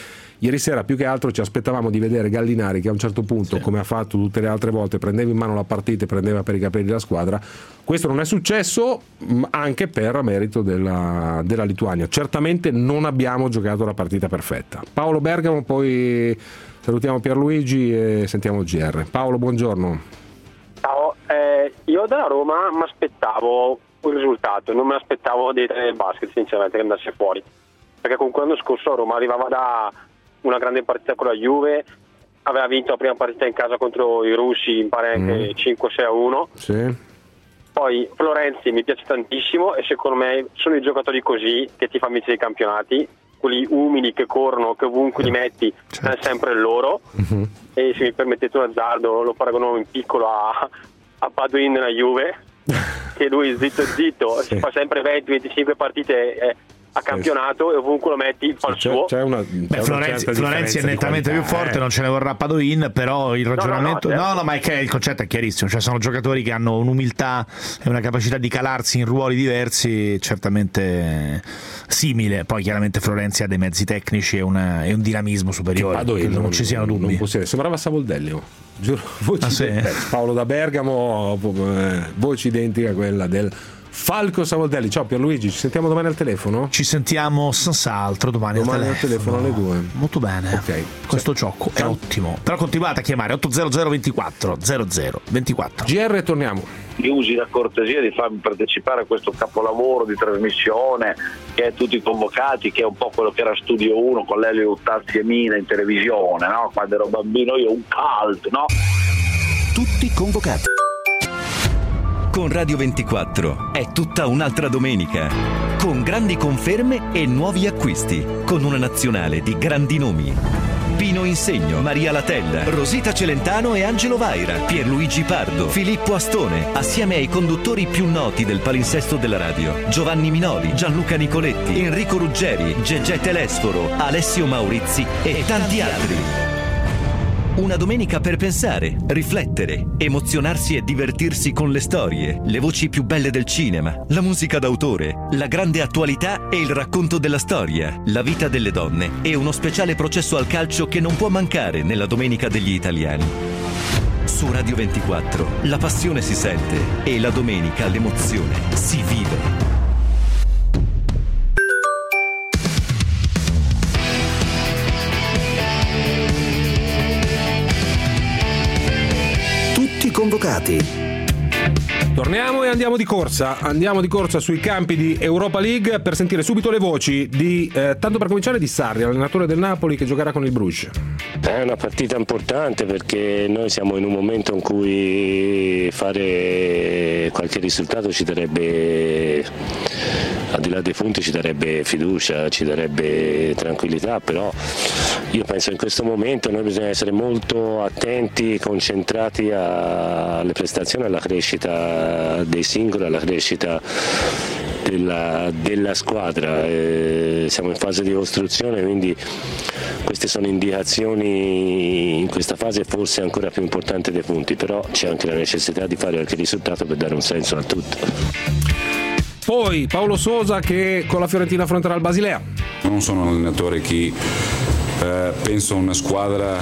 Ieri sera più che altro ci aspettavamo di vedere Gallinari che a un certo punto, come ha fatto tutte le altre volte, prendeva in mano la partita e prendeva per i capelli la squadra. Questo non è successo, anche per merito della Lituania. Certamente non abbiamo giocato la partita perfetta. Paolo Bergamo, poi salutiamo Pierluigi e sentiamo il GR. Paolo, buongiorno. Ciao, io dalla Roma mi aspettavo un risultato, non mi aspettavo del basket sinceramente che andasse fuori, perché comunque l'anno scorso la Roma arrivava da una grande partita con la Juve, aveva vinto la prima partita in casa contro i russi, mi pare anche 5-6-1. Sì. Poi Florenzi mi piace tantissimo e secondo me sono i giocatori così che ti fanno vincere i campionati, quelli umili che corrono, che ovunque li metti è sempre loro. E se mi permettete un azzardo lo paragono in piccolo a Padoin nella Juve, che lui zitto si fa sempre 20-25 partite a campionato e ovunque lo metti fa il suo. Florenzi è nettamente più forte, non ce ne vorrà Padoin, però il ragionamento no, ma il concetto è chiarissimo, cioè sono giocatori che hanno un'umiltà e una capacità di calarsi in ruoli diversi certamente simile. Poi chiaramente Florenzi ha dei mezzi tecnici e un dinamismo superiore, Padoin non ci siano dubbi. Sembrava Savoldelli, giuro, Paolo da Bergamo, voce identica a quella del Falco Savoldelli. Ciao Pierluigi, ci sentiamo domani al telefono? Ci sentiamo senz'altro domani al telefono alle 2. Molto bene, questo gioco è ottimo, però continuate a chiamare 800 24 00 24. GR, torniamo. Mi usi la cortesia di farmi partecipare a questo capolavoro di trasmissione che è Tutti Convocati, che è un po' quello che era Studio 1 con Lelio Luttazzi e Mina in televisione, no? Quando ero bambino io, un cult, no? Tutti Convocati. Con Radio 24 è tutta un'altra domenica, con grandi conferme e nuovi acquisti, con una nazionale di grandi nomi. Pino Insegno, Maria Latella, Rosita Celentano e Angelo Vaira, Pierluigi Pardo, Filippo Astone, assieme ai conduttori più noti del palinsesto della radio: Giovanni Minoli, Gianluca Nicoletti, Enrico Ruggeri, Gegè Telesforo, Alessio Maurizi e tanti altri. Una domenica per pensare, riflettere, emozionarsi e divertirsi con le storie, le voci più belle del cinema, la musica d'autore, la grande attualità e il racconto della storia, la vita delle donne e uno speciale processo al calcio che non può mancare nella Domenica degli Italiani. Su Radio 24 la passione si sente e la domenica l'emozione si vive. Convocati. Torniamo e andiamo di corsa sui campi di Europa League per sentire subito le voci di tanto per cominciare di Sarri, allenatore del Napoli, che giocherà con il Bruges. È una partita importante perché noi siamo in un momento in cui fare qualche risultato ci darebbe, al di là dei punti, ci darebbe fiducia, ci darebbe tranquillità, però io penso in questo momento noi bisogna essere molto attenti, concentrati alle prestazioni, alla crescita dei singoli, alla crescita della squadra. Siamo in fase di costruzione, quindi queste sono indicazioni in questa fase forse ancora più importanti dei punti, però c'è anche la necessità di fare qualche risultato per dare un senso a tutto. Poi Paolo Sosa, che con la Fiorentina affronterà il Basilea. Non sono un allenatore che penso a una squadra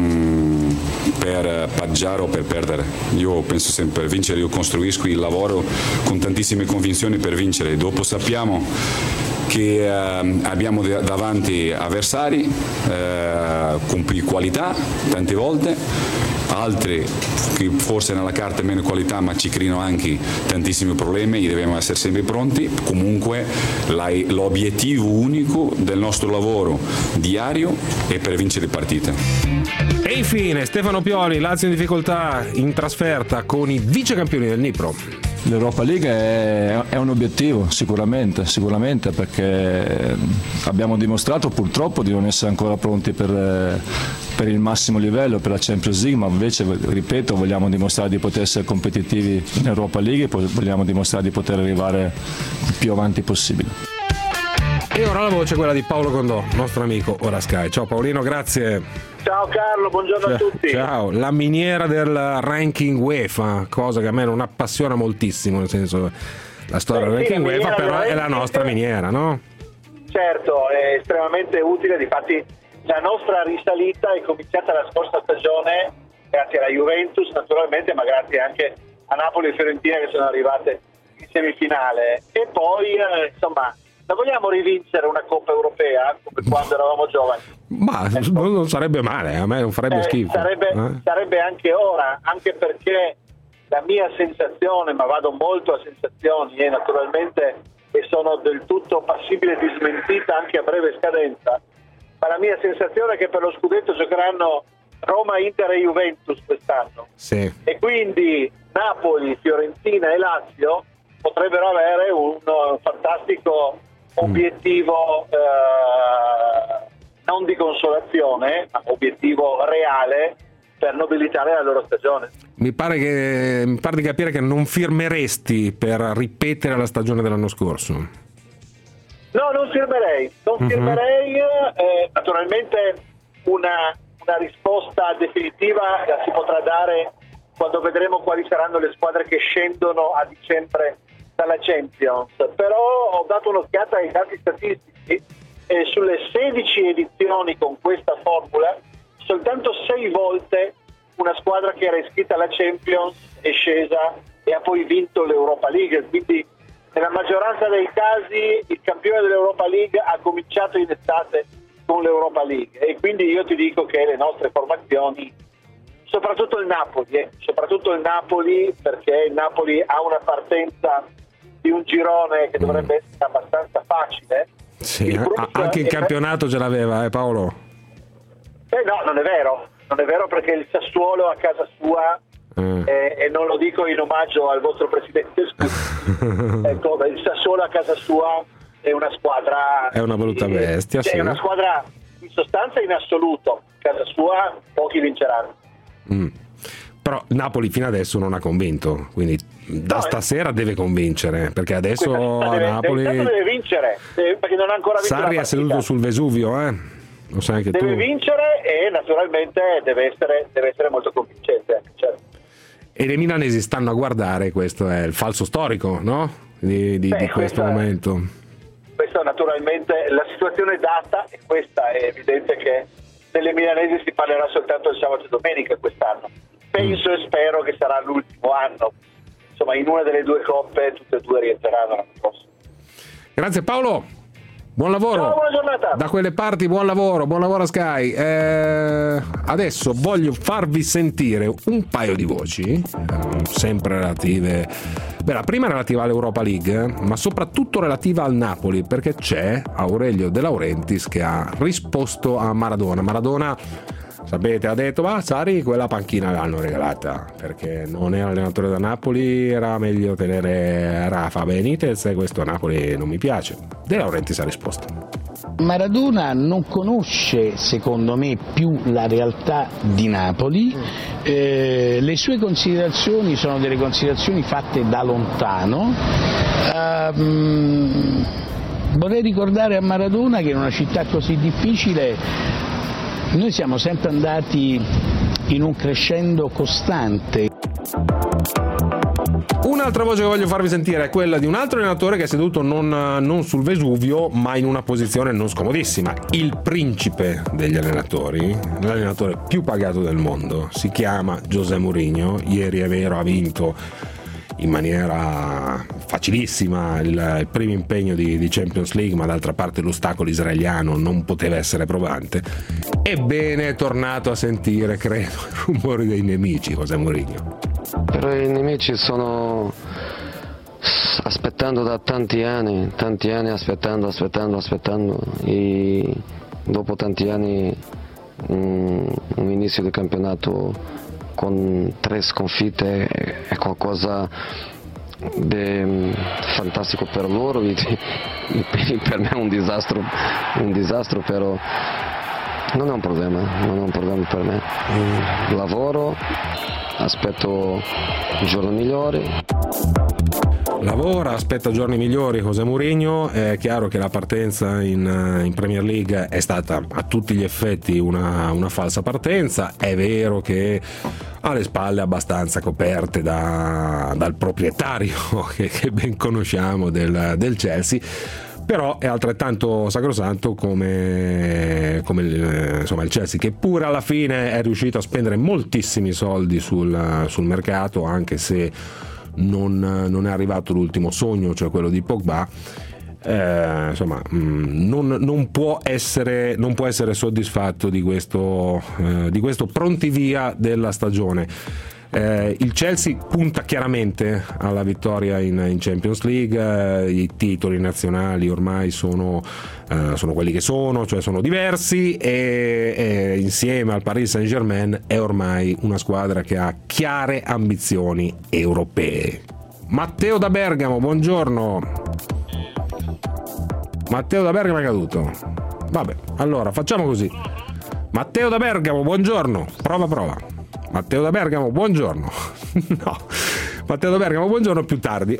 per paggiare o per perdere. Io penso sempre per vincere, io costruisco il lavoro con tantissime convinzioni per vincere. Dopo sappiamo che abbiamo davanti avversari con più qualità tante volte, altri che forse nella carta meno qualità ma ci creano anche tantissimi problemi, e dobbiamo essere sempre pronti. Comunque l'obiettivo unico del nostro lavoro diario è per vincere le partite. E infine Stefano Pioli, Lazio in difficoltà in trasferta con i vice campioni del Dnipro. L'Europa League è un obiettivo sicuramente, perché abbiamo dimostrato purtroppo di non essere ancora pronti per il massimo livello, per la Champions League, ma invece, ripeto, vogliamo dimostrare di poter essere competitivi in Europa League e vogliamo dimostrare di poter arrivare il più avanti possibile. E ora la voce è quella di Paolo Condò, nostro amico ora Sky. Ciao Paolino, grazie. Ciao Carlo, buongiorno a tutti. Ciao, la miniera del ranking UEFA, cosa che a me non appassiona moltissimo, nel senso, la storia del ranking UEFA però è la nostra miniera, no? Certo, è estremamente utile, difatti la nostra risalita è cominciata la scorsa stagione grazie alla Juventus naturalmente, ma grazie anche a Napoli e Fiorentina che sono arrivate in semifinale. E poi insomma, la vogliamo rivincere una Coppa Europea come quando eravamo giovani? Ma non sarebbe male, a me non farebbe schifo. Sarebbe anche ora, anche perché la mia sensazione, ma vado molto a sensazioni e naturalmente e sono del tutto passibile di smentita anche a breve scadenza, ma la mia sensazione è che per lo scudetto giocheranno Roma, Inter e Juventus quest'anno. Sì. E quindi Napoli, Fiorentina e Lazio potrebbero avere un fantastico obiettivo non di consolazione, ma obiettivo reale per nobilitare la loro stagione. Mi pare di capire che non firmeresti per ripetere la stagione dell'anno scorso. No, non firmerei. Naturalmente una risposta definitiva la si potrà dare quando vedremo quali saranno le squadre che scendono a dicembre dalla Champions, però ho dato un'occhiata ai dati statistici e sulle 16 edizioni con questa formula soltanto 6 volte una squadra che era iscritta alla Champions è scesa e ha poi vinto l'Europa League, quindi nella maggioranza dei casi il campione dell'Europa League ha cominciato in estate con l'Europa League, e quindi io ti dico che le nostre formazioni, soprattutto il Napoli, perché il Napoli ha una partenza di un girone che dovrebbe essere abbastanza facile. Sì, anche il campionato ce l'aveva, Paolo? No, non è vero perché il Sassuolo a casa sua, e non lo dico in omaggio al vostro presidente, ecco, il Sassuolo a casa sua è una squadra, è una brutta bestia, è una squadra in sostanza in assoluto, a casa sua pochi vinceranno. Però Napoli fino adesso non ha convinto, quindi stasera deve convincere, perché adesso Napoli deve vincere, perché non ha ancora vinto. Sarri è seduto sul Vesuvio, lo sai anche deve tu. Vincere e naturalmente deve essere molto convincente, certo. E le milanesi stanno a guardare, questo è il falso storico, no? Di questo momento. Questo naturalmente, la situazione è data e questa è evidente che delle milanesi si parlerà soltanto il sabato e domenica quest'anno. Penso e spero che sarà l'ultimo anno. Insomma, in una delle due coppe tutte e due rientreranno l'anno prossimo. Grazie Paolo, buon lavoro. Ciao, buona giornata. Da quelle parti buon lavoro a Sky. Adesso voglio farvi sentire un paio di voci, sempre relative. La prima è relativa all'Europa League, ma soprattutto relativa al Napoli, perché c'è Aurelio De Laurentiis che ha risposto a Maradona. Sapete, ha detto, Sarri quella panchina l'hanno regalata perché non era allenatore da Napoli, era meglio tenere Rafa Benitez e questo a Napoli non mi piace. De Laurentiis ha risposto: Maradona non conosce, secondo me, più la realtà di Napoli, le sue considerazioni sono delle considerazioni fatte da lontano. Vorrei ricordare a Maradona che in una città così difficile noi siamo sempre andati in un crescendo costante. Un'altra voce che voglio farvi sentire è quella di un altro allenatore che è seduto non sul Vesuvio, ma in una posizione non scomodissima. Il principe degli allenatori, l'allenatore più pagato del mondo, si chiama José Mourinho. Ieri è vero, ha vinto in maniera facilissima il primo impegno di Champions League, ma d'altra parte l'ostacolo israeliano non poteva essere probante. Ebbene, è tornato a sentire, credo, i rumori dei nemici José Mourinho. Però i nemici sono aspettando da tanti anni aspettando e dopo tanti anni un inizio di campionato con 3 sconfitte è qualcosa di fantastico per loro, per me è un disastro, però non è un problema per me. Lavoro, aspetto giorni migliori. Lavora, aspetta giorni migliori José Mourinho. È chiaro che la partenza in Premier League è stata a tutti gli effetti una falsa partenza. È vero che ha le spalle abbastanza coperte dal proprietario che ben conosciamo del Chelsea, però è altrettanto sacrosanto come il Chelsea, che pure alla fine è riuscito a spendere moltissimi soldi sul mercato, anche se non è arrivato l'ultimo sogno, cioè quello di Pogba. Non può essere soddisfatto di questo prontivia della stagione. Il Chelsea punta chiaramente alla vittoria in Champions League. I titoli nazionali ormai sono quelli che sono, cioè sono diversi, e insieme al Paris Saint-Germain è ormai una squadra che ha chiare ambizioni europee. Matteo da Bergamo, buongiorno. Matteo da Bergamo è caduto. Vabbè, allora facciamo così. Matteo da Bergamo, buongiorno. Prova. Matteo da Bergamo, buongiorno. No. Matteo da Bergamo, buongiorno, più tardi.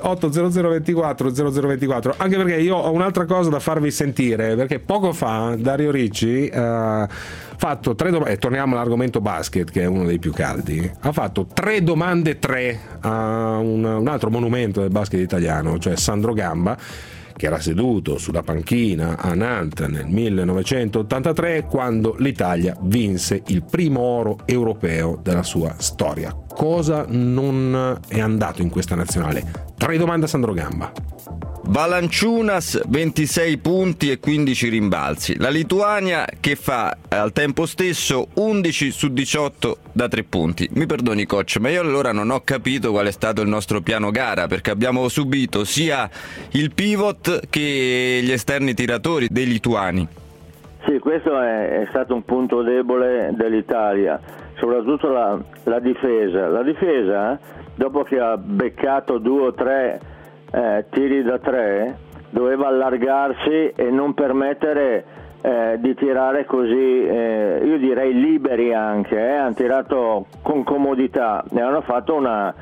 80024 anche perché io ho un'altra cosa da farvi sentire, perché poco fa Dario Ricci ha fatto 3 domande, e torniamo all'argomento basket che è uno dei più caldi, ha fatto 3 domande a un altro monumento del basket italiano, cioè Sandro Gamba, che era seduto sulla panchina a Nantes nel 1983, quando l'Italia vinse il primo oro europeo della sua storia. Cosa non è andato in questa nazionale? 3 domande a Sandro Gamba. Valanciunas 26 punti e 15 rimbalzi. La Lituania che fa al tempo stesso 11 su 18 da 3 punti. Mi perdoni coach, ma io allora non ho capito qual è stato il nostro piano gara, perché abbiamo subito sia il pivot che gli esterni tiratori dei lituani. Sì, questo è stato un punto debole dell'Italia, soprattutto la difesa. La difesa, dopo che ha beccato 2 o 3 tiri da 3, doveva allargarsi e non permettere di tirare così, io direi liberi anche, hanno tirato con comodità e hanno fatto una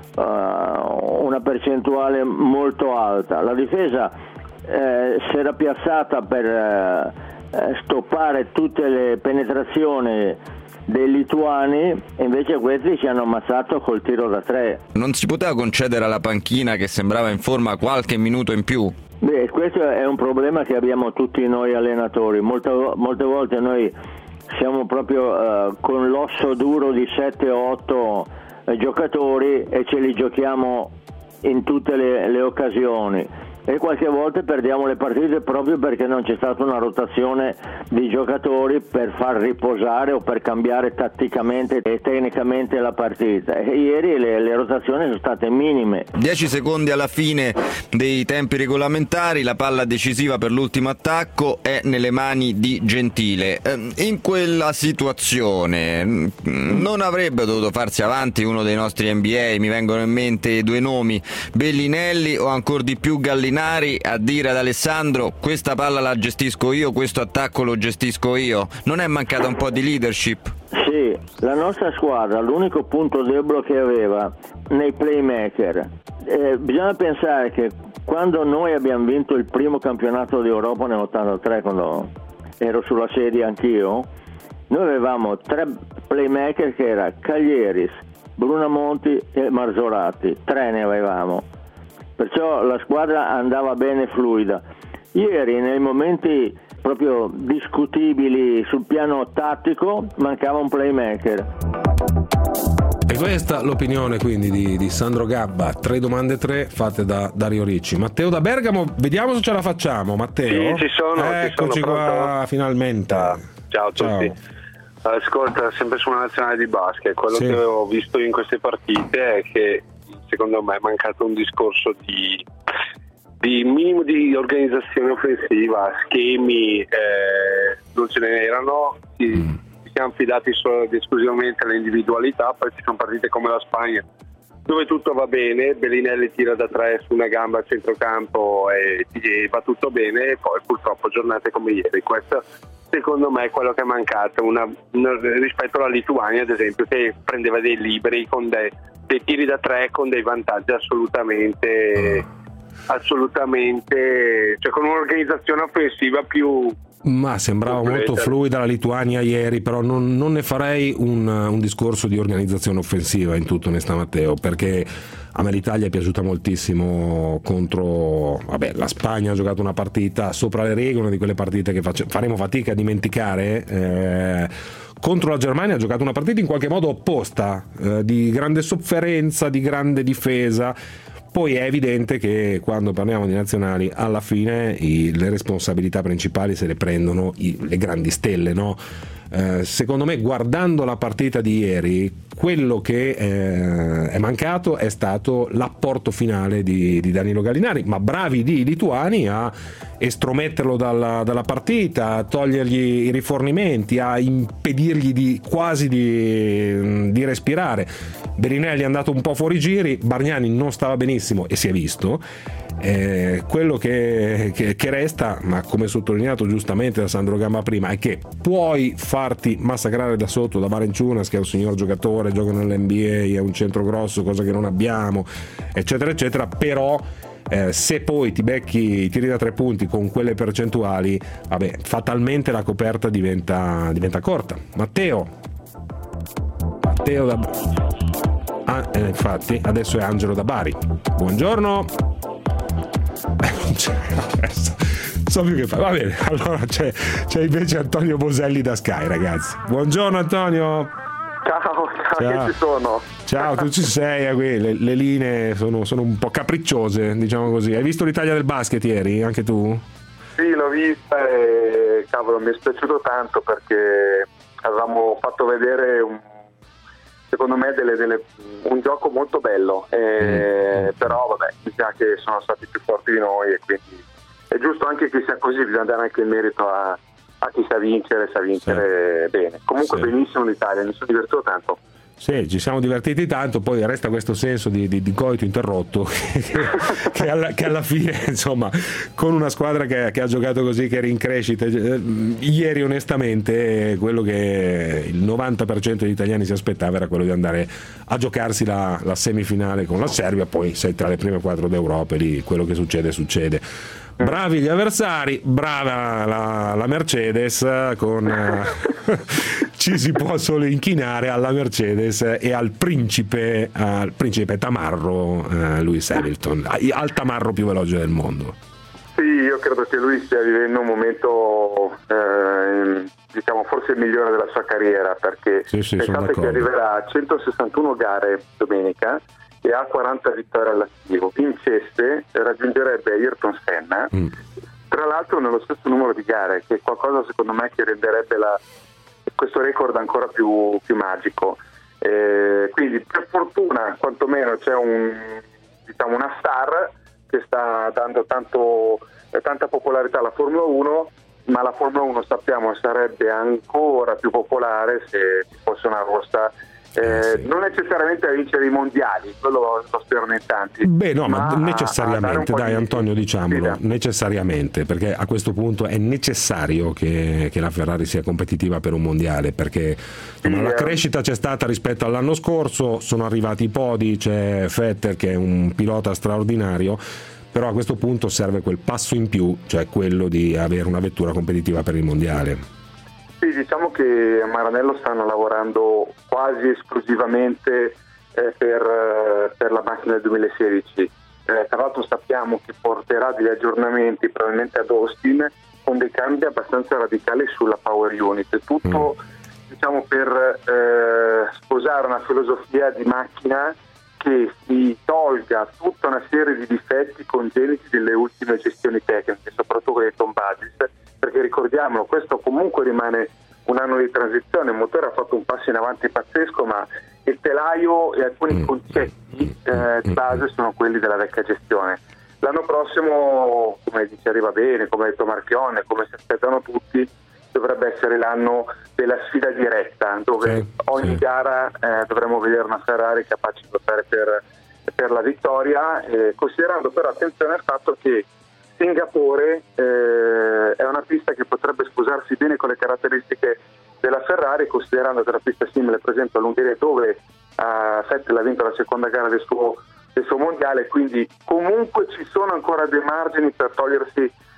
percentuale molto alta. La difesa si era piazzata per stoppare tutte le penetrazioni dei lituani, e invece questi ci hanno ammazzato col tiro da 3. Non si poteva concedere alla panchina, che sembrava in forma, qualche minuto in più? Beh, questo è un problema che abbiamo tutti noi allenatori. Molte volte noi siamo proprio con l'osso duro di 7 o 8 giocatori e ce li giochiamo in tutte le occasioni, e qualche volta perdiamo le partite proprio perché non c'è stata una rotazione di giocatori per far riposare o per cambiare tatticamente e tecnicamente la partita, e ieri le rotazioni sono state minime. 10 secondi alla fine dei tempi regolamentari, la palla decisiva per l'ultimo attacco è nelle mani di Gentile. In quella situazione non avrebbe dovuto farsi avanti uno dei nostri NBA? Mi vengono in mente 2 nomi, Bellinelli o ancor di più Gallinari, a dire ad Alessandro: questa palla la gestisco io, questo attacco lo gestisco io. Non è mancata un po' di leadership? Sì, la nostra squadra l'unico punto debole che aveva nei playmaker. Bisogna pensare che quando noi abbiamo vinto il primo campionato d'Europa nell'83, quando ero sulla sedia anch'io, noi avevamo 3 playmaker che era Caglieris, Brunamonti e Marzorati, 3 ne avevamo. Perciò la squadra andava bene, fluida. Ieri, nei momenti proprio discutibili sul piano tattico, mancava un playmaker. E questa l'opinione quindi di Sandro Gabba. 3 domande 3 fatte da Dario Ricci. Matteo da Bergamo, vediamo se ce la facciamo. Matteo? Sì, ci sono. Eccoci qua, finalmente. Ciao a tutti. Ascolta, sempre su una nazionale di basket, quello che ho visto in queste partite è che secondo me è mancato un discorso di minimo di organizzazione offensiva, schemi non ce ne erano, si siamo affidati solo ed esclusivamente alle individualità. Poi ci sono partite come la Spagna dove tutto va bene, Bellinelli tira da 3 su una gamba a centrocampo e va tutto bene, e poi purtroppo giornate come ieri. Questo secondo me è quello che è mancato rispetto alla Lituania, ad esempio, che prendeva dei liberi con dei tiri da 3 con dei vantaggi assolutamente, cioè con un'organizzazione offensiva più Ma sembrava molto fluida la Lituania ieri, però non ne farei un discorso di organizzazione offensiva, in tutta onestà, Matteo, perché a me l'Italia è piaciuta moltissimo contro la Spagna. Ha giocato una partita sopra le regole, una di quelle partite che faremo fatica a dimenticare. Contro la Germania ha giocato una partita in qualche modo opposta, di grande sofferenza, di grande difesa. Poi è evidente che quando parliamo di nazionali, alla fine le responsabilità principali se le prendono le grandi stelle, no? Secondo me, guardando la partita di ieri, quello che è mancato è stato l'apporto finale di Danilo Gallinari, ma bravi di lituani a estrometterlo dalla partita, a togliergli i rifornimenti, a impedirgli quasi di respirare. Bellinelli è andato un po' fuori giri, Bargnani non stava benissimo e si è visto. Quello che resta, ma come sottolineato giustamente da Sandro Gamba prima, è che puoi farti massacrare da sotto da Valanciunas, che è un signor giocatore, gioca nell'NBA, è un centro grosso, cosa che non abbiamo, eccetera eccetera, però se poi ti becchi i tiri da 3 punti con quelle percentuali, fatalmente la coperta diventa corta. Matteo infatti adesso è Angelo da Bari. Buongiorno. So più che fa. Va bene, allora c'è invece Antonio Boselli da Sky, ragazzi. Buongiorno Antonio. Ciao, che ci sono? Ciao, tu ci sei qui. Le linee sono un po' capricciose, diciamo così. Hai visto l'Italia del basket ieri? Anche tu? Sì, l'ho vista e cavolo, mi è spiaciuto tanto perché avevamo fatto vedere secondo me un gioco molto bello, però mi sa che sono stati più forti di noi e quindi è giusto anche che sia così, bisogna dare anche il merito a chi sa vincere bene. Comunque benissimo l'Italia, mi sono divertito tanto. Sì, ci siamo divertiti tanto, poi resta questo senso di coito interrotto che alla fine, insomma, con una squadra che ha giocato così, che era in crescita, ieri onestamente quello che il 90% degli italiani si aspettava era quello di andare a giocarsi la semifinale con la Serbia, poi sei tra le prime 4 d'Europa, lì quello che succede. Bravi gli avversari, brava la Mercedes, ci si può solo inchinare alla Mercedes e al principe tamarro Lewis Hamilton, al tamarro più veloce del mondo. Sì, io credo che lui stia vivendo un momento diciamo forse il migliore della sua carriera, perché pensate che arriverà a 161 gare domenica e ha 40 vittorie all'attivo. Vincesse, raggiungerebbe Ayrton Senna, tra l'altro nello stesso numero di gare, che è qualcosa secondo me che renderebbe questo record ancora più magico. Quindi per fortuna quantomeno c'è una star che sta dando tanta popolarità alla Formula 1, ma la Formula 1 sappiamo sarebbe ancora più popolare se ci fosse una rossa non necessariamente a vincere i mondiali, quello lo sperano in tanti. Ma necessariamente, dai Antonio, diciamolo, necessariamente, perché a questo punto è necessario che la Ferrari sia competitiva per un mondiale, perché la crescita c'è stata rispetto all'anno scorso, sono arrivati i podi, c'è Vettel che è un pilota straordinario, però a questo punto serve quel passo in più, cioè quello di avere una vettura competitiva per il mondiale. Sì, diciamo che a Maranello stanno lavorando quasi esclusivamente per la macchina del 2016. Tra l'altro sappiamo che porterà degli aggiornamenti probabilmente ad Austin con dei cambi abbastanza radicali sulla Power Unit. Tutto diciamo per sposare una filosofia di macchina che si tolga tutta una serie di difetti congeniti delle ultime gestioni tecniche, soprattutto con i Tom Badis, perché ricordiamolo, questo comunque rimane un anno di transizione, il motore ha fatto un passo in avanti pazzesco, ma il telaio e alcuni concetti di base sono quelli della vecchia gestione. L'anno prossimo, come dice arriva bene, come ha detto Marchionne, come si aspettano tutti, dovrebbe essere l'anno della sfida diretta, dove ogni gara dovremo vedere una Ferrari capace di lottare per la vittoria, considerando però, attenzione al fatto che Singapore è una pista che potrebbe sposarsi bene con le caratteristiche della Ferrari, considerando che è una pista simile per esempio all'Ungheria, dove Vettel ha vinto la seconda gara del suo mondiale, quindi comunque ci sono ancora dei margini per togliersi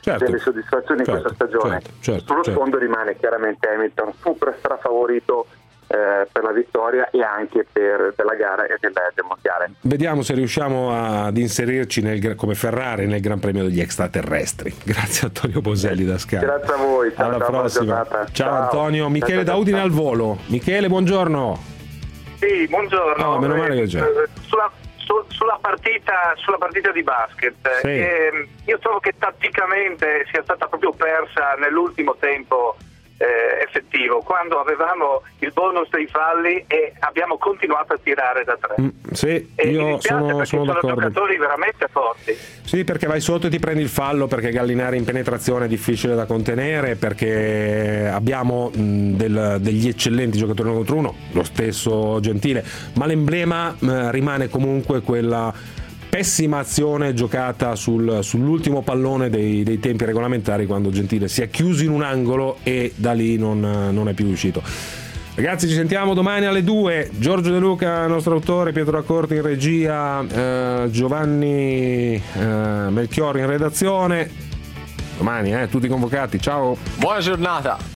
delle soddisfazioni in questa stagione. Sullo sfondo rimane chiaramente Hamilton super strafavorito per la vittoria e anche per la gara e del mondiale. Vediamo se riusciamo ad inserirci come Ferrari nel Gran Premio degli extraterrestri. Grazie Antonio Boselli da Sky. Grazie a voi, alla prossima. Ciao Antonio. Michele da Udine al volo. Michele, buongiorno. Sì, buongiorno. No, meno male che c'è. Sulla partita di basket, io trovo che tatticamente sia stata proprio persa nell'ultimo tempo effettivo, quando avevamo il bonus dei falli e abbiamo continuato a tirare da tre. Sì, e io sono d'accordo. Giocatori veramente forti. Sì, perché vai sotto e ti prendi il fallo, perché Gallinari in penetrazione è difficile da contenere, perché abbiamo degli eccellenti giocatori 1 contro 1, lo stesso Gentile, ma l'emblema rimane comunque quella pessima azione giocata sull'ultimo pallone dei tempi regolamentari, quando Gentile si è chiuso in un angolo e da lì non è più uscito. Ragazzi, ci sentiamo domani alle 2. Giorgio De Luca, nostro autore, Pietro Accorti in regia, Giovanni Melchiorri in redazione. Domani tutti convocati, ciao. Buona giornata.